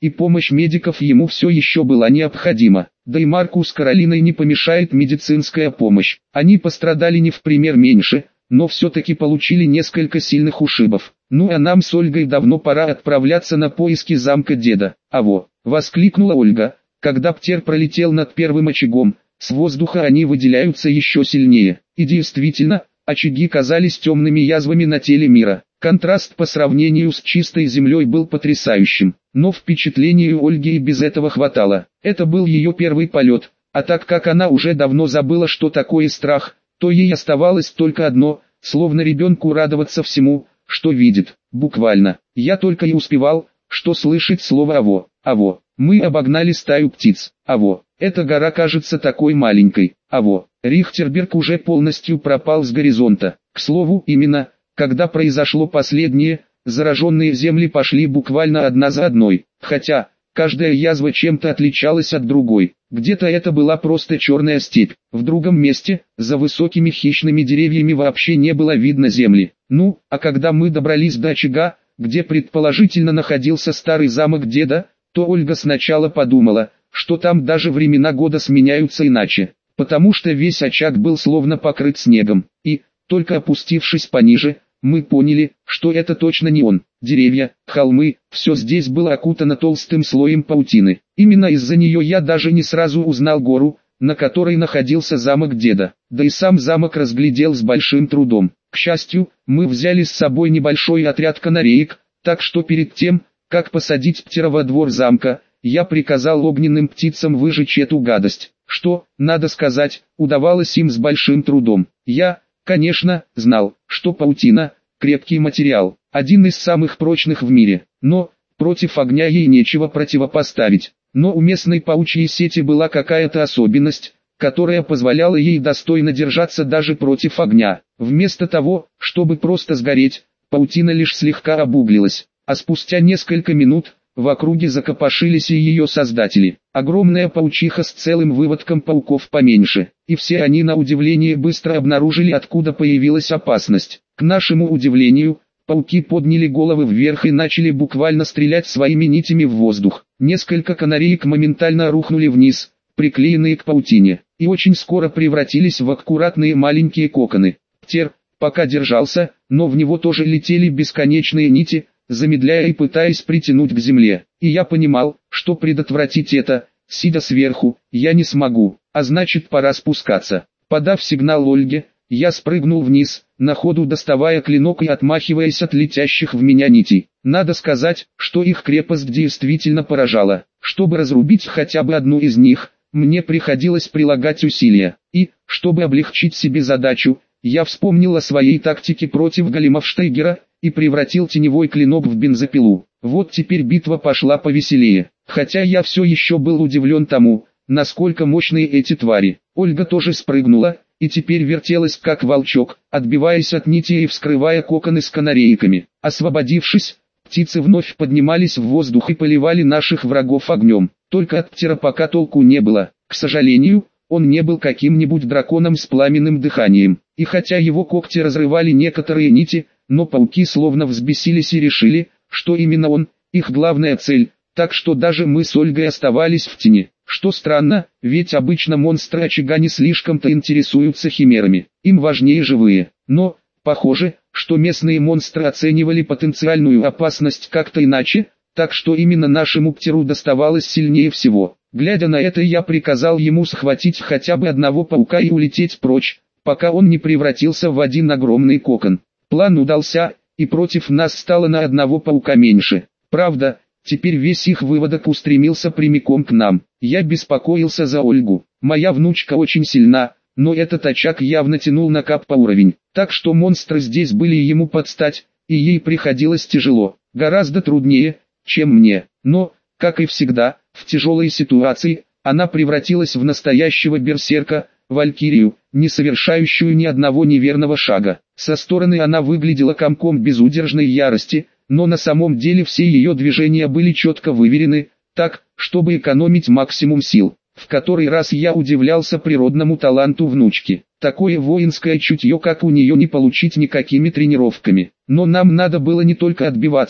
Speaker 1: и помощь медиков ему все еще была необходима. Да и Марку с Каролиной не помешает медицинская помощь. Они пострадали не в пример меньше, но все-таки получили несколько сильных ушибов. Ну а нам с Ольгой давно пора отправляться на поиски замка деда. «Аво!» — воскликнула Ольга, когда птер пролетел над первым очагом. С воздуха они выделяются еще сильнее. И действительно, очаги казались темными язвами на теле мира. Контраст по сравнению с чистой землей был потрясающим. Но впечатлению Ольги и без этого хватало. Это был ее первый полет, а так как она уже давно забыла, что такое страх, то ей оставалось только одно, словно ребенку радоваться всему, что видит. Буквально. Я только и успевал, что слышать слово «аво». «Аво». Мы обогнали стаю птиц. «Аво». Эта гора кажется такой маленькой. «Аво». Рихтерберг уже полностью пропал с горизонта. К слову, именно, когда произошло последнее, зараженные земли пошли буквально одна за одной, хотя, каждая язва чем-то отличалась от другой. Где-то это была просто черная степь, в другом месте, за высокими хищными деревьями вообще не было видно земли. Ну, а когда мы добрались до очага, где предположительно находился старый замок деда, то Ольга сначала подумала, что там даже времена года сменяются иначе, потому что весь очаг был словно покрыт снегом, и, только опустившись пониже, мы поняли, что это точно не он. Деревья, холмы, все здесь было окутано толстым слоем паутины. Именно из-за нее я даже не сразу узнал гору, на которой находился замок деда. Да и сам замок разглядел с большим трудом. К счастью, мы взяли с собой небольшой отряд канареек, так что перед тем, как посадить птера во двор замка, я приказал огненным птицам выжечь эту гадость, что, надо сказать, удавалось им с большим трудом. Я, конечно, знал, что паутина – крепкий материал, один из самых прочных в мире, но против огня ей нечего противопоставить. Но у местной паучьей сети была какая-то особенность, которая позволяла ей достойно держаться даже против огня. Вместо того, чтобы просто сгореть, паутина лишь слегка обуглилась, а спустя несколько минут в округе закопошились и ее создатели. Огромная паучиха с целым выводком пауков поменьше, и все они на удивление быстро обнаружили, откуда появилась опасность. К нашему удивлению, пауки подняли головы вверх и начали буквально стрелять своими нитями в воздух. Несколько канареек моментально рухнули вниз, приклеенные к паутине, и очень скоро превратились в аккуратные маленькие коконы. Птер пока держался, но в него тоже летели бесконечные нити, замедляя и пытаясь притянуть к земле. И я понимал, что предотвратить это, сидя сверху, я не смогу, а значит пора спускаться. Подав сигнал Ольге, я спрыгнул вниз, на ходу доставая клинок и отмахиваясь от летящих в меня нитей. Надо сказать, что их крепость действительно поражала. Чтобы разрубить хотя бы одну из них, мне приходилось прилагать усилия. И, чтобы облегчить себе задачу, я вспомнил о своей тактике против големов Штейгера и превратил теневой клинок в бензопилу. Вот теперь битва пошла повеселее, хотя я все еще был удивлен тому, насколько мощные эти твари. Ольга тоже спрыгнула, и теперь вертелась как волчок, отбиваясь от нити и вскрывая коконы с канарейками. Освободившись, птицы вновь поднимались в воздух и поливали наших врагов огнем. Только от птера пока толку не было. К сожалению, он не был каким-нибудь драконом с пламенным дыханием. И хотя его когти разрывали некоторые нити, но пауки словно взбесились и решили, что именно он – их главная цель, так что даже мы с Ольгой оставались в тени. Что странно, ведь обычно монстры очага не слишком-то интересуются химерами, им важнее живые. Но, похоже, что местные монстры оценивали потенциальную опасность как-то иначе, так что именно нашему птеру доставалось сильнее всего. Глядя на это, я приказал ему схватить хотя бы одного паука и улететь прочь, пока он не превратился в один огромный кокон. План удался, и против нас стало на одного паука меньше. Правда, теперь весь их выводок устремился прямиком к нам. Я беспокоился за Ольгу. Моя внучка очень сильна, но этот очаг явно тянул на каппа уровень, так что монстры здесь были ему под стать, и ей приходилось тяжело, гораздо труднее, чем мне. Но, как и всегда, в тяжелой ситуации, она превратилась в настоящего берсерка, валькирию, не совершающую ни одного неверного шага. Со стороны она выглядела комком безудержной ярости, но на самом деле все ее движения были четко выверены, так, чтобы экономить максимум сил. В который раз я удивлялся природному таланту внучки. Такое воинское чутье, как у нее, не получить никакими тренировками. Но нам надо было не только отбиваться,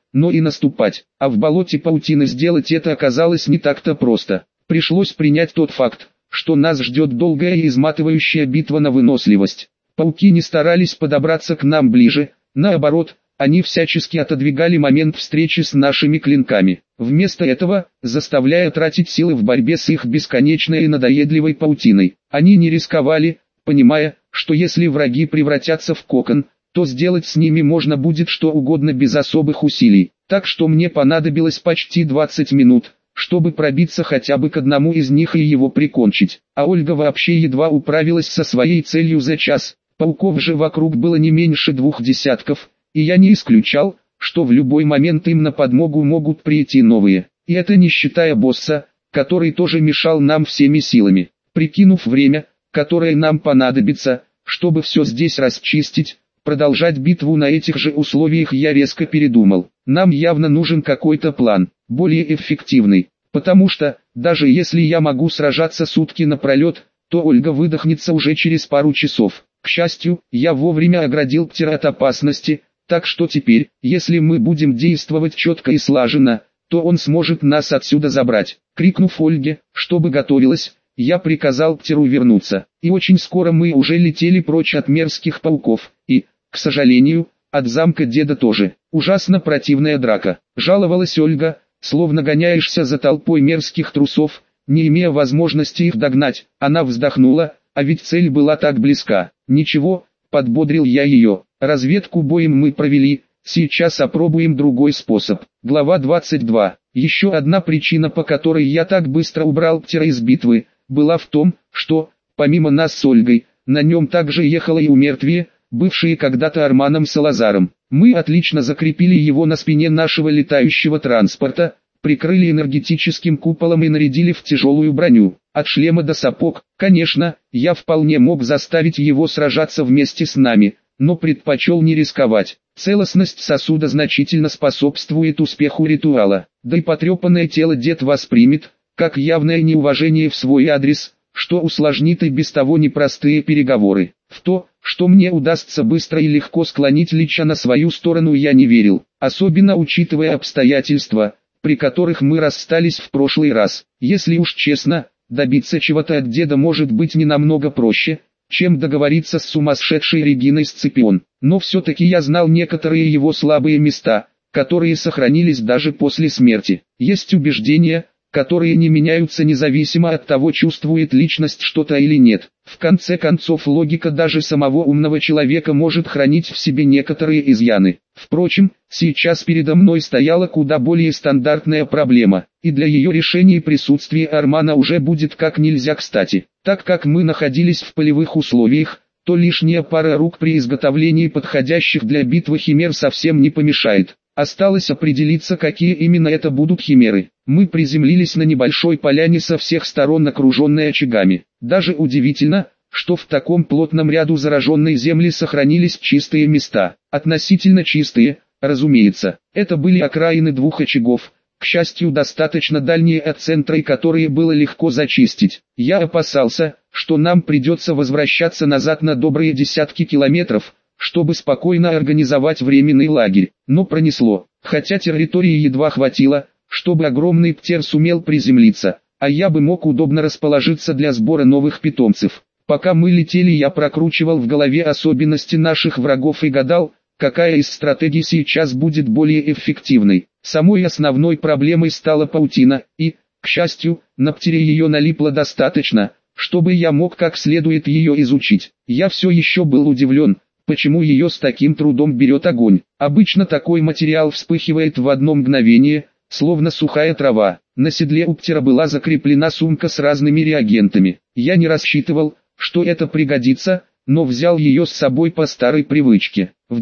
Speaker 1: но и наступать. А в болоте паутины сделать это оказалось не так-то просто. Пришлось принять тот факт, что нас ждет долгая и изматывающая битва на выносливость. Пауки не старались подобраться к нам ближе, наоборот, они всячески отодвигали момент встречи с нашими клинками. Вместо этого, заставляя тратить силы в борьбе с их бесконечной и надоедливой паутиной. Они не рисковали, понимая, что если враги превратятся в кокон, то сделать с ними можно будет что угодно без особых усилий. Так что мне понадобилось почти 20 минут, чтобы пробиться хотя бы к одному из них и его прикончить. А Ольга вообще едва управилась со своей целью за час. Пауков же вокруг было не меньше 2 десятков, и я не исключал, что в любой момент им на подмогу могут прийти новые. И это не считая босса, который тоже мешал нам всеми силами. Прикинув время, которое нам понадобится, чтобы все здесь расчистить, продолжать битву на этих же условиях, я резко передумал. Нам явно нужен какой-то план, более эффективный, потому что, даже если я могу сражаться сутки напролет, то Ольга выдохнется уже через пару часов. К счастью, я вовремя оградил Птера от опасности, так что теперь, если мы будем действовать четко и слаженно, то он сможет нас отсюда забрать. Крикнув Ольге, чтобы готовилась, я приказал Птеру вернуться. И очень скоро мы уже летели прочь от мерзких пауков, и, к сожалению, от замка деда тоже. Ужасно противная драка. Жаловалась Ольга, словно гоняешься за толпой мерзких трусов, не имея возможности их догнать. Она вздохнула, а ведь цель была так близка. Ничего, подбодрил я ее. Разведку боем мы провели, сейчас опробуем другой способ. Глава 22. Еще одна причина, по которой я так быстро убрал Птера из битвы, была в том, что, помимо нас с Ольгой, на нем также ехала и умертвие, бывшие когда-то Арманом Салазаром. Мы отлично закрепили его на спине нашего летающего транспорта, прикрыли энергетическим куполом и нарядили в тяжелую броню. От шлема до сапог, конечно, я вполне мог заставить его сражаться вместе с нами, но предпочел не рисковать. Целостность сосуда значительно способствует успеху ритуала, да и потрепанное тело дед воспримет, как явное неуважение в свой адрес, что усложнит и без того непростые переговоры. В то, что мне удастся быстро и легко склонить Лича на свою сторону, я не верил, особенно учитывая обстоятельства, при которых мы расстались в прошлый раз. Если уж честно, добиться чего-то от деда может быть не намного проще, чем договориться с сумасшедшей Региной Сципион. Но все-таки я знал некоторые его слабые места, которые сохранились даже после смерти. Есть убеждения, которые не меняются независимо от того, чувствует личность что-то или нет. В конце концов, логика даже самого умного человека может хранить в себе некоторые изъяны. Впрочем, сейчас передо мной стояла куда более стандартная проблема, и для ее решения присутствие Армана уже будет как нельзя кстати. Так как мы находились в полевых условиях, то лишняя пара рук при изготовлении подходящих для битвы химер совсем не помешает. Осталось определиться, какие именно это будут химеры. Мы приземлились на небольшой поляне со всех сторон, окруженной очагами. Даже удивительно, что в таком плотном ряду зараженной земли сохранились чистые места. Относительно чистые, разумеется. Это были окраины 2 очагов, к счастью достаточно дальние от центра и которые было легко зачистить. Я опасался, что нам придется возвращаться назад на добрые десятки километров, чтобы спокойно организовать временный лагерь. Но пронесло, хотя территории едва хватило, чтобы огромный Птер сумел приземлиться, а я бы мог удобно расположиться для сбора новых питомцев. Пока мы летели, я прокручивал в голове особенности наших врагов и гадал, какая из стратегий сейчас будет более эффективной. Самой основной проблемой стала паутина, и, к счастью, на Птере ее налипло достаточно, чтобы я мог как следует ее изучить. Я все еще был удивлен, почему ее с таким трудом берет огонь. Обычно такой материал вспыхивает в одно мгновение, словно сухая трава. На седле у Птера была закреплена сумка с разными реагентами. Я не рассчитывал, что это пригодится, но взял ее с собой по старой привычке. В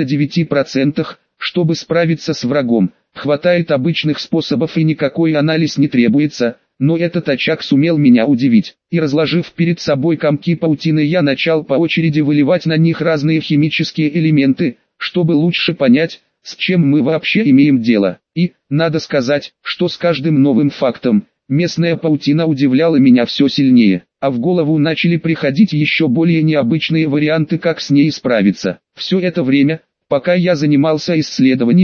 Speaker 1: 99%, чтобы справиться с врагом, хватает обычных способов и никакой анализ не требуется, но этот очаг сумел меня удивить. И разложив перед собой комки паутины, я начал по очереди выливать на них разные химические элементы, чтобы лучше понять, с чем мы вообще имеем дело. И, надо сказать, что с каждым новым фактом, местная паутина удивляла меня все сильнее, а в голову начали приходить еще более необычные варианты, как с ней справиться. Все это время, пока я занимался исследованиями,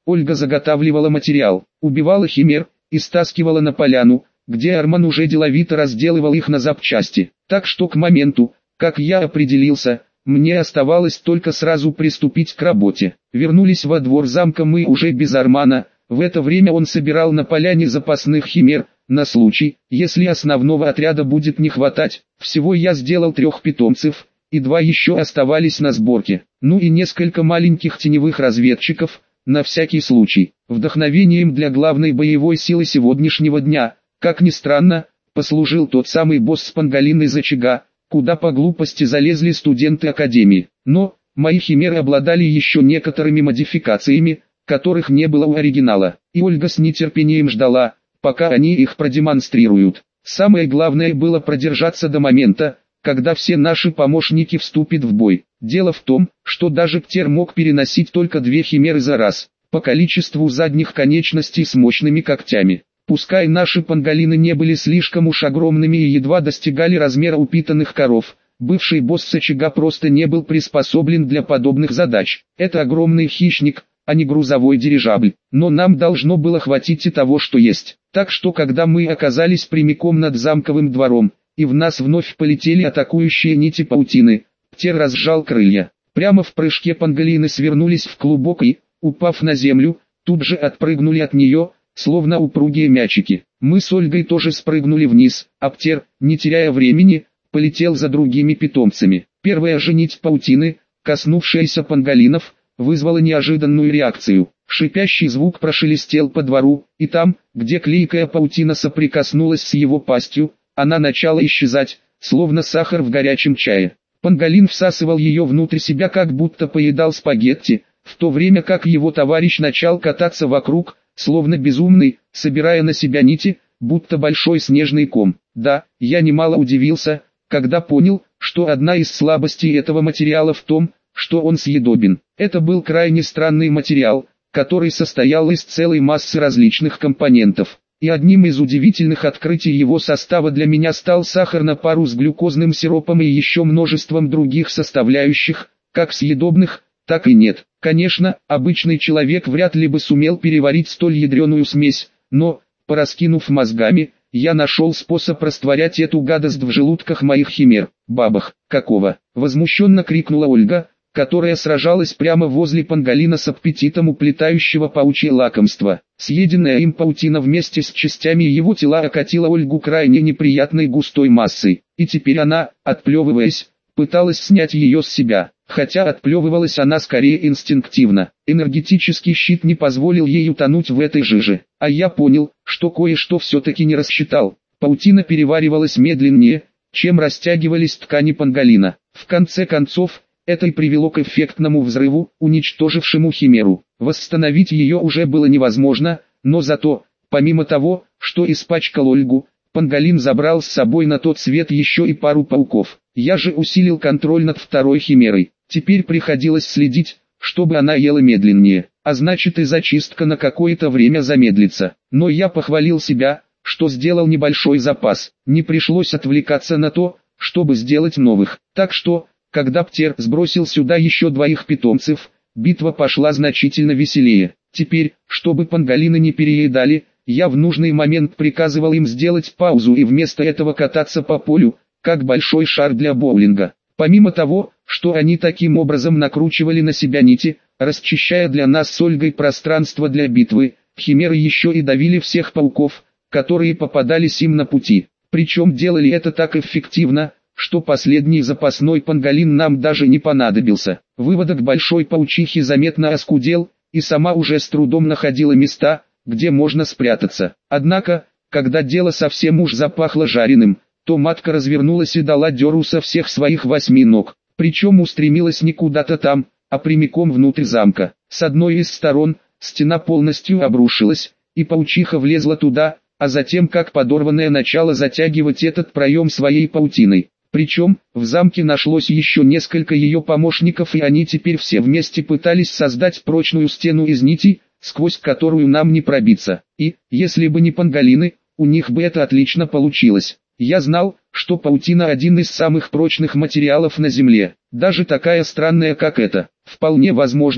Speaker 1: Ольга заготавливала материал, убивала химер и стаскивала на поляну, где Арман уже деловито разделывал их на запчасти. Так что к моменту, как я определился, мне оставалось только сразу приступить к работе. Вернулись во двор замка мы уже без Армана. В это время он собирал на поляне запасных химер, на случай, если основного отряда будет не хватать. Всего я сделал 3 питомцев, и 2 еще оставались на сборке. Ну и несколько маленьких теневых разведчиков, на всякий случай. Вдохновением для главной боевой силы сегодняшнего дня, как ни странно, послужил тот самый босс с панголин из очага, куда по глупости залезли студенты академии. Но мои химеры обладали еще некоторыми модификациями, которых не было у оригинала, и Ольга с нетерпением ждала, пока они их продемонстрируют. Самое главное было продержаться до момента, когда все наши помощники вступят в бой. Дело в том, что даже Птер мог переносить только 2 химеры за раз, по количеству задних конечностей с мощными когтями. Пускай наши панголины не были слишком уж огромными и едва достигали размера упитанных коров, бывший босс с очага просто не был приспособлен для подобных задач. Это огромный хищник, а не грузовой дирижабль, но нам должно было хватить и того, что есть. Так что когда мы оказались прямиком над замковым двором, и в нас вновь полетели атакующие нити паутины, Птер разжал крылья. Прямо в прыжке панголины свернулись в клубок и, упав на землю, тут же отпрыгнули от нее, словно упругие мячики. Мы с Ольгой тоже спрыгнули вниз, а Птер, не теряя времени, полетел за другими питомцами. Первая же нить паутины, коснувшаяся панголинов, вызвала неожиданную реакцию. Шипящий звук прошелестел по двору, и там, где клейкая паутина соприкоснулась с его пастью, она начала исчезать, словно сахар в горячем чае. Панголин всасывал ее внутрь себя, как будто поедал спагетти, в то время как его товарищ начал кататься вокруг, словно безумный, собирая на себя нити, будто большой снежный ком. Да, я немало удивился, когда понял, что одна из слабостей этого материала в том, что он съедобен. Это был крайне странный материал, который состоял из целой массы различных компонентов. И одним из удивительных открытий его состава для меня стал сахар на пару с глюкозным сиропом и еще множеством других составляющих, как съедобных, так и нет. Конечно, обычный человек вряд ли бы сумел переварить столь ядреную смесь, но, пораскинув мозгами, я нашел способ растворять эту гадость в желудках моих химер. «Бабах, какого?» — возмущенно крикнула Ольга, которая сражалась прямо возле панголина с аппетитом уплетающего паучье лакомство. Съеденная им паутина вместе с частями его тела окатила Ольгу крайне неприятной густой массой, и теперь она, отплевываясь, пыталась снять ее с себя, хотя отплевывалась она скорее инстинктивно. Энергетический щит не позволил ей утонуть в этой жиже, а я понял, что кое-что все-таки не рассчитал. Паутина переваривалась медленнее, чем растягивались ткани панголина. В конце концов, это и привело к эффектному взрыву, уничтожившему химеру. Восстановить ее уже было невозможно, но зато, помимо того, что испачкал Ольгу, панголин забрал с собой на тот свет еще и пару пауков. Я же усилил контроль над второй химерой. Теперь приходилось следить, чтобы она ела медленнее, а значит и зачистка на какое-то время замедлится. Но я похвалил себя, что сделал небольшой запас. Не пришлось отвлекаться на то, чтобы сделать новых. Так что, когда Птер сбросил сюда еще 2 питомцев, битва пошла значительно веселее. Теперь, чтобы панголины не переедали, я в нужный момент приказывал им сделать паузу и вместо этого кататься по полю, как большой шар для боулинга. Помимо того, что они таким образом накручивали на себя нити, расчищая для нас с Ольгой пространство для битвы, химеры еще и давили всех пауков, которые попадались им на пути. Причем делали это так эффективно, что последний запасной панголин нам даже не понадобился. Выводок большой паучихи заметно оскудел, и сама уже с трудом находила места, где можно спрятаться. Однако, когда дело совсем уж запахло жареным, то матка развернулась и дала дёру со всех своих 8 ног, причем устремилась не куда-то там, а прямиком внутрь замка. С одной из сторон, стена полностью обрушилась, и паучиха влезла туда, а затем как подорванное начало затягивать этот проем своей паутиной. Причем, в замке нашлось еще несколько ее помощников, и они теперь все вместе пытались создать прочную стену из нитей, сквозь которую нам не пробиться. И, если бы не панголины, у них бы это отлично получилось. Я знал, что паутина один из самых прочных материалов на Земле. Даже такая странная, как эта. Вполне возможно,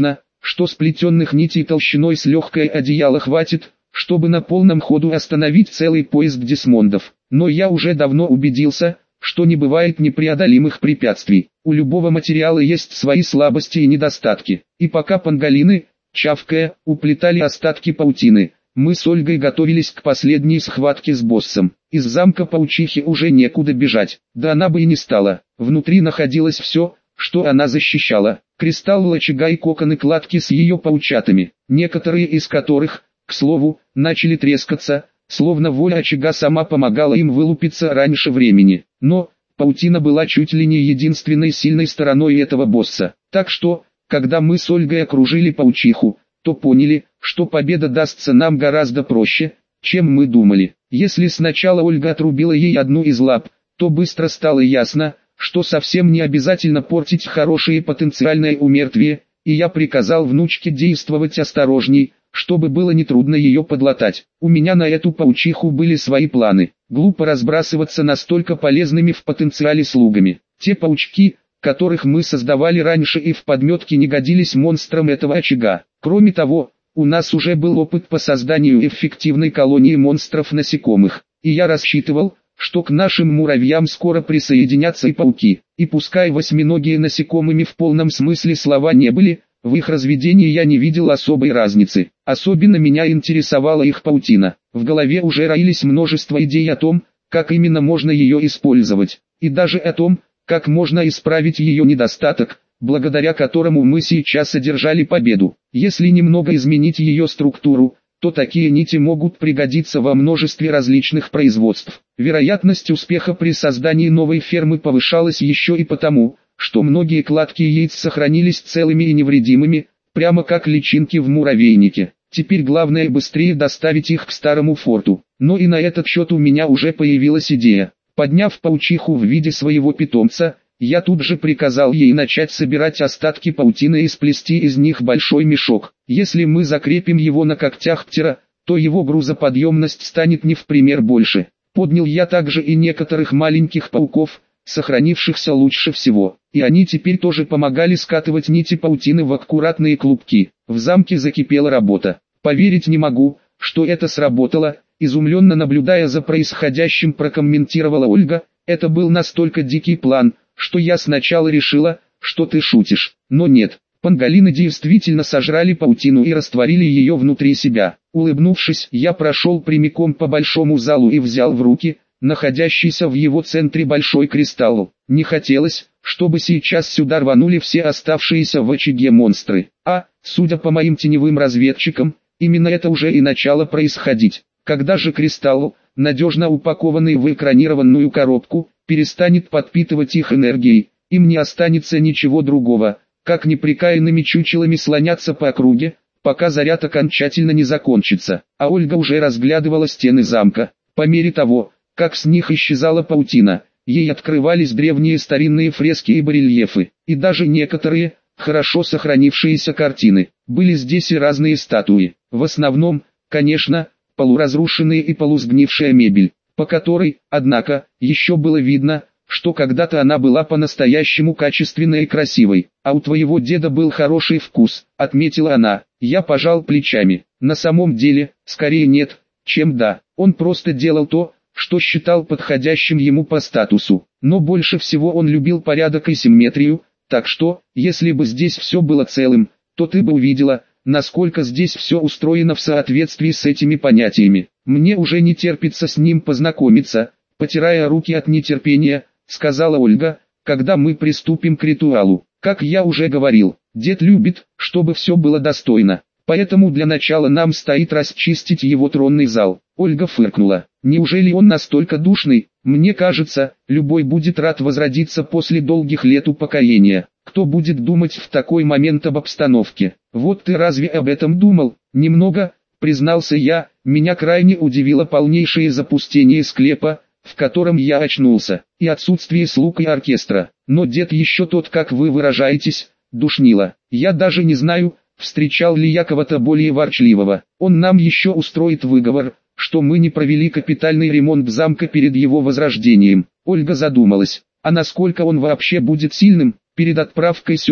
Speaker 1: что сплетенных нитей толщиной с легкое одеяло хватит, чтобы на полном ходу остановить целый поезд Десмондов. Но я уже давно убедился, что не бывает непреодолимых препятствий. У любого материала есть свои слабости и недостатки. И пока панголины, чавкая, уплетали остатки паутины, мы с Ольгой готовились к последней схватке с боссом. Из замка паучихи уже некуда бежать, да она бы и не стала. Внутри находилось все, что она защищала. Кристалл очага и коконы-кладки с ее паучатами, некоторые из которых, к слову, начали трескаться, словно воля очага сама помогала им вылупиться раньше времени. Но паутина была чуть ли не единственной сильной стороной этого босса. Так что, когда мы с Ольгой окружили паучиху, то поняли, что победа дастся нам гораздо проще, чем мы думали. Если сначала Ольга отрубила ей одну из лап, то быстро стало ясно, что совсем не обязательно портить хорошее потенциальное умертвие, и я приказал внучке действовать осторожней, чтобы было нетрудно ее подлатать. У меня на эту паучиху были свои планы. Глупо разбрасываться настолько полезными в потенциале слугами. Те паучки, которых мы создавали раньше, и в подметке не годились монстрам этого очага. Кроме того, у нас уже был опыт по созданию эффективной колонии монстров-насекомых, и я рассчитывал, что к нашим муравьям скоро присоединятся и пауки. И пускай восьминогие насекомыми в полном смысле слова не были, в их разведении я не видел особой разницы. Особенно меня интересовала их паутина. В голове уже роились множество идей о том, как именно можно ее использовать, и даже о том, как можно исправить ее недостаток, благодаря которому мы сейчас одержали победу. Если немного изменить ее структуру, то такие нити могут пригодиться во множестве различных производств. Вероятность успеха при создании новой фермы повышалась еще и потому, что многие кладки яиц сохранились целыми и невредимыми, прямо как личинки в муравейнике. Теперь главное быстрее доставить их к старому форту. Но и на этот счет у меня уже появилась идея. Подняв паучиху в виде своего питомца, я тут же приказал ей начать собирать остатки паутины и сплести из них большой мешок. Если мы закрепим его на когтях птера, то его грузоподъемность станет не в пример больше. Поднял я также и некоторых маленьких пауков, сохранившихся лучше всего, и они теперь тоже помогали скатывать нити паутины в аккуратные клубки. В замке закипела работа. Поверить не могу, что это сработало, изумленно наблюдая за происходящим, прокомментировала Ольга. Это был настолько дикий план, что я сначала решила, что ты шутишь. Но нет, панголины действительно сожрали паутину и растворили ее внутри себя. Улыбнувшись, я прошел прямиком по большому залу и взял в руки находящийся в его центре большой кристалл. Не хотелось, чтобы сейчас сюда рванули все оставшиеся в очаге монстры. Судя по моим теневым разведчикам, именно это уже и начало происходить. Когда же кристалл, надежно упакованный в экранированную коробку, перестанет подпитывать их энергией, им не останется ничего другого, как неприкаянными чучелами слоняться по округе, пока заряд окончательно не закончится. А Ольга уже разглядывала стены замка. По мере того, как с них исчезала паутина, ей открывались древние старинные фрески и барельефы, и даже некоторые, хорошо сохранившиеся картины. Были здесь и разные статуи, в основном, конечно, полуразрушенная и полусгнившая мебель, по которой, однако, еще было видно, что когда-то она была по-настоящему качественной и красивой. «А у твоего деда был хороший вкус», — отметила она. Я пожал плечами. На самом деле, скорее нет, чем да. Он просто делал то, что считал подходящим ему по статусу. Но больше всего он любил порядок и симметрию, так что, если бы здесь все было целым, то ты бы увидела, насколько здесь все устроено в соответствии с этими понятиями. Мне уже не терпится с ним познакомиться, потирая руки от нетерпения, сказала Ольга, когда мы приступим к ритуалу. Как я уже говорил, дед любит, чтобы все было достойно. Поэтому для начала нам стоит расчистить его тронный зал. Ольга фыркнула. Неужели он настолько душный? Мне кажется, любой будет рад возродиться после долгих лет упокоения. Кто будет думать в такой момент об обстановке? Вот ты разве об этом думал? Немного, признался я, меня крайне удивило полнейшее запустение склепа, в котором я очнулся, и отсутствие слуг и оркестра. Но дед еще тот, как вы выражаетесь, душнило. Я даже не знаю, встречал ли я кого-то более ворчливого. Он нам еще устроит выговор, что мы не провели капитальный ремонт замка перед его возрождением. Ольга задумалась, а насколько он вообще будет сильным? Перед отправкой сюда,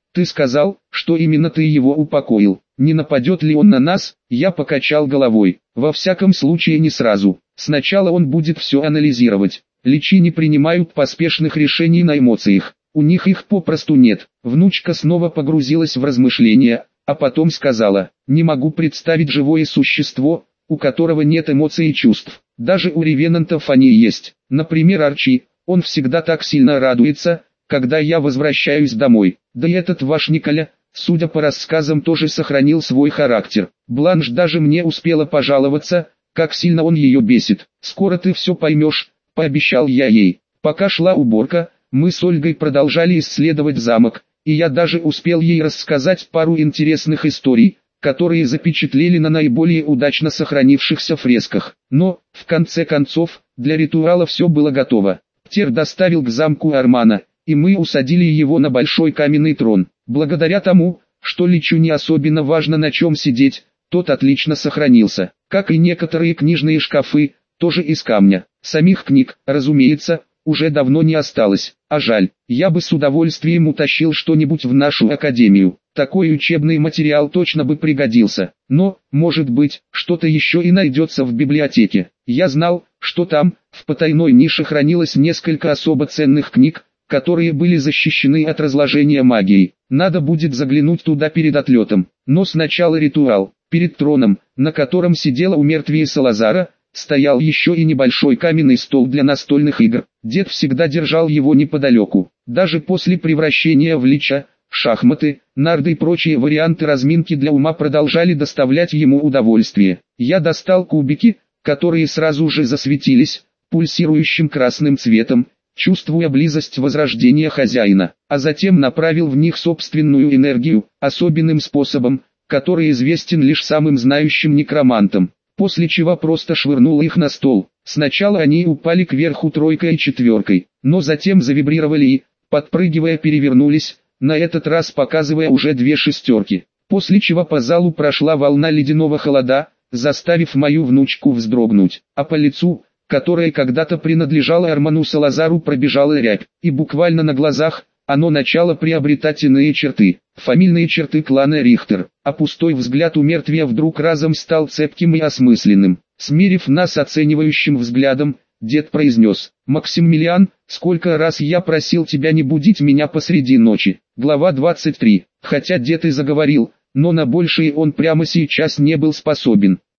Speaker 1: Ты сказал, что именно ты его упокоил. Не нападет ли он на нас? Я покачал головой. Во всяком случае не сразу. Сначала он будет все анализировать. Личи не принимают поспешных решений на эмоциях. У них их попросту нет. Внучка снова погрузилась в размышления, а потом сказала: не могу представить живое существо, у которого нет эмоций и чувств. Даже у ревенантов они есть. Например, Арчи. Он всегда так сильно радуется, когда я возвращаюсь домой. Да и этот ваш Николя, судя по рассказам, тоже сохранил свой характер. Бланш даже мне успела пожаловаться, как сильно он ее бесит. Скоро ты все поймешь, пообещал я ей. Пока шла уборка, мы с Ольгой продолжали исследовать замок, и я даже успел ей рассказать пару интересных историй, которые запечатлели на наиболее удачно сохранившихся фресках. Но, в конце концов, для ритуала все было готово. Птер доставил к замку Армана, и мы усадили его на большой каменный трон. Благодаря тому, что Личу не особенно важно на чем сидеть, тот отлично сохранился, как и некоторые книжные шкафы, тоже из камня. Самих книг, разумеется, уже давно не осталось, а жаль, я бы с удовольствием утащил что-нибудь в нашу академию. Такой учебный материал точно бы пригодился, но, может быть, что-то еще и найдется в библиотеке. Я знал, что там, в потайной нише хранилось несколько особо ценных книг, которые были защищены от разложения магией. Надо будет заглянуть туда перед отлетом. Но сначала ритуал. Перед троном, на котором сидела умертвие Салазара, стоял еще и небольшой каменный стол для настольных игр. Дед всегда держал его неподалеку. Даже после превращения в Лича, шахматы, нарды и прочие варианты разминки для ума продолжали доставлять ему удовольствие. Я достал кубики, которые сразу же засветились, пульсирующим красным цветом, чувствуя близость возрождения хозяина, а затем направил в них собственную энергию, особенным способом, который известен лишь самым знающим некромантам, после чего просто швырнул их на стол. Сначала они упали кверху тройкой и четверкой, но затем завибрировали и, подпрыгивая, перевернулись, на этот раз показывая уже 2 шестерки, после чего по залу прошла волна ледяного холода, заставив мою внучку вздрогнуть, а по лицу, которое когда-то принадлежало Арману Салазару, пробежала рябь, и буквально на глазах оно начало приобретать иные черты, фамильные черты клана Рихтер, а пустой взгляд у мертвия вдруг разом стал цепким и осмысленным. Смирив нас оценивающим взглядом, дед произнес: «Максимилиан, сколько раз я просил тебя не будить меня посреди ночи». Глава 23. Хотя дед и заговорил, но на большее он прямо сейчас не был способен.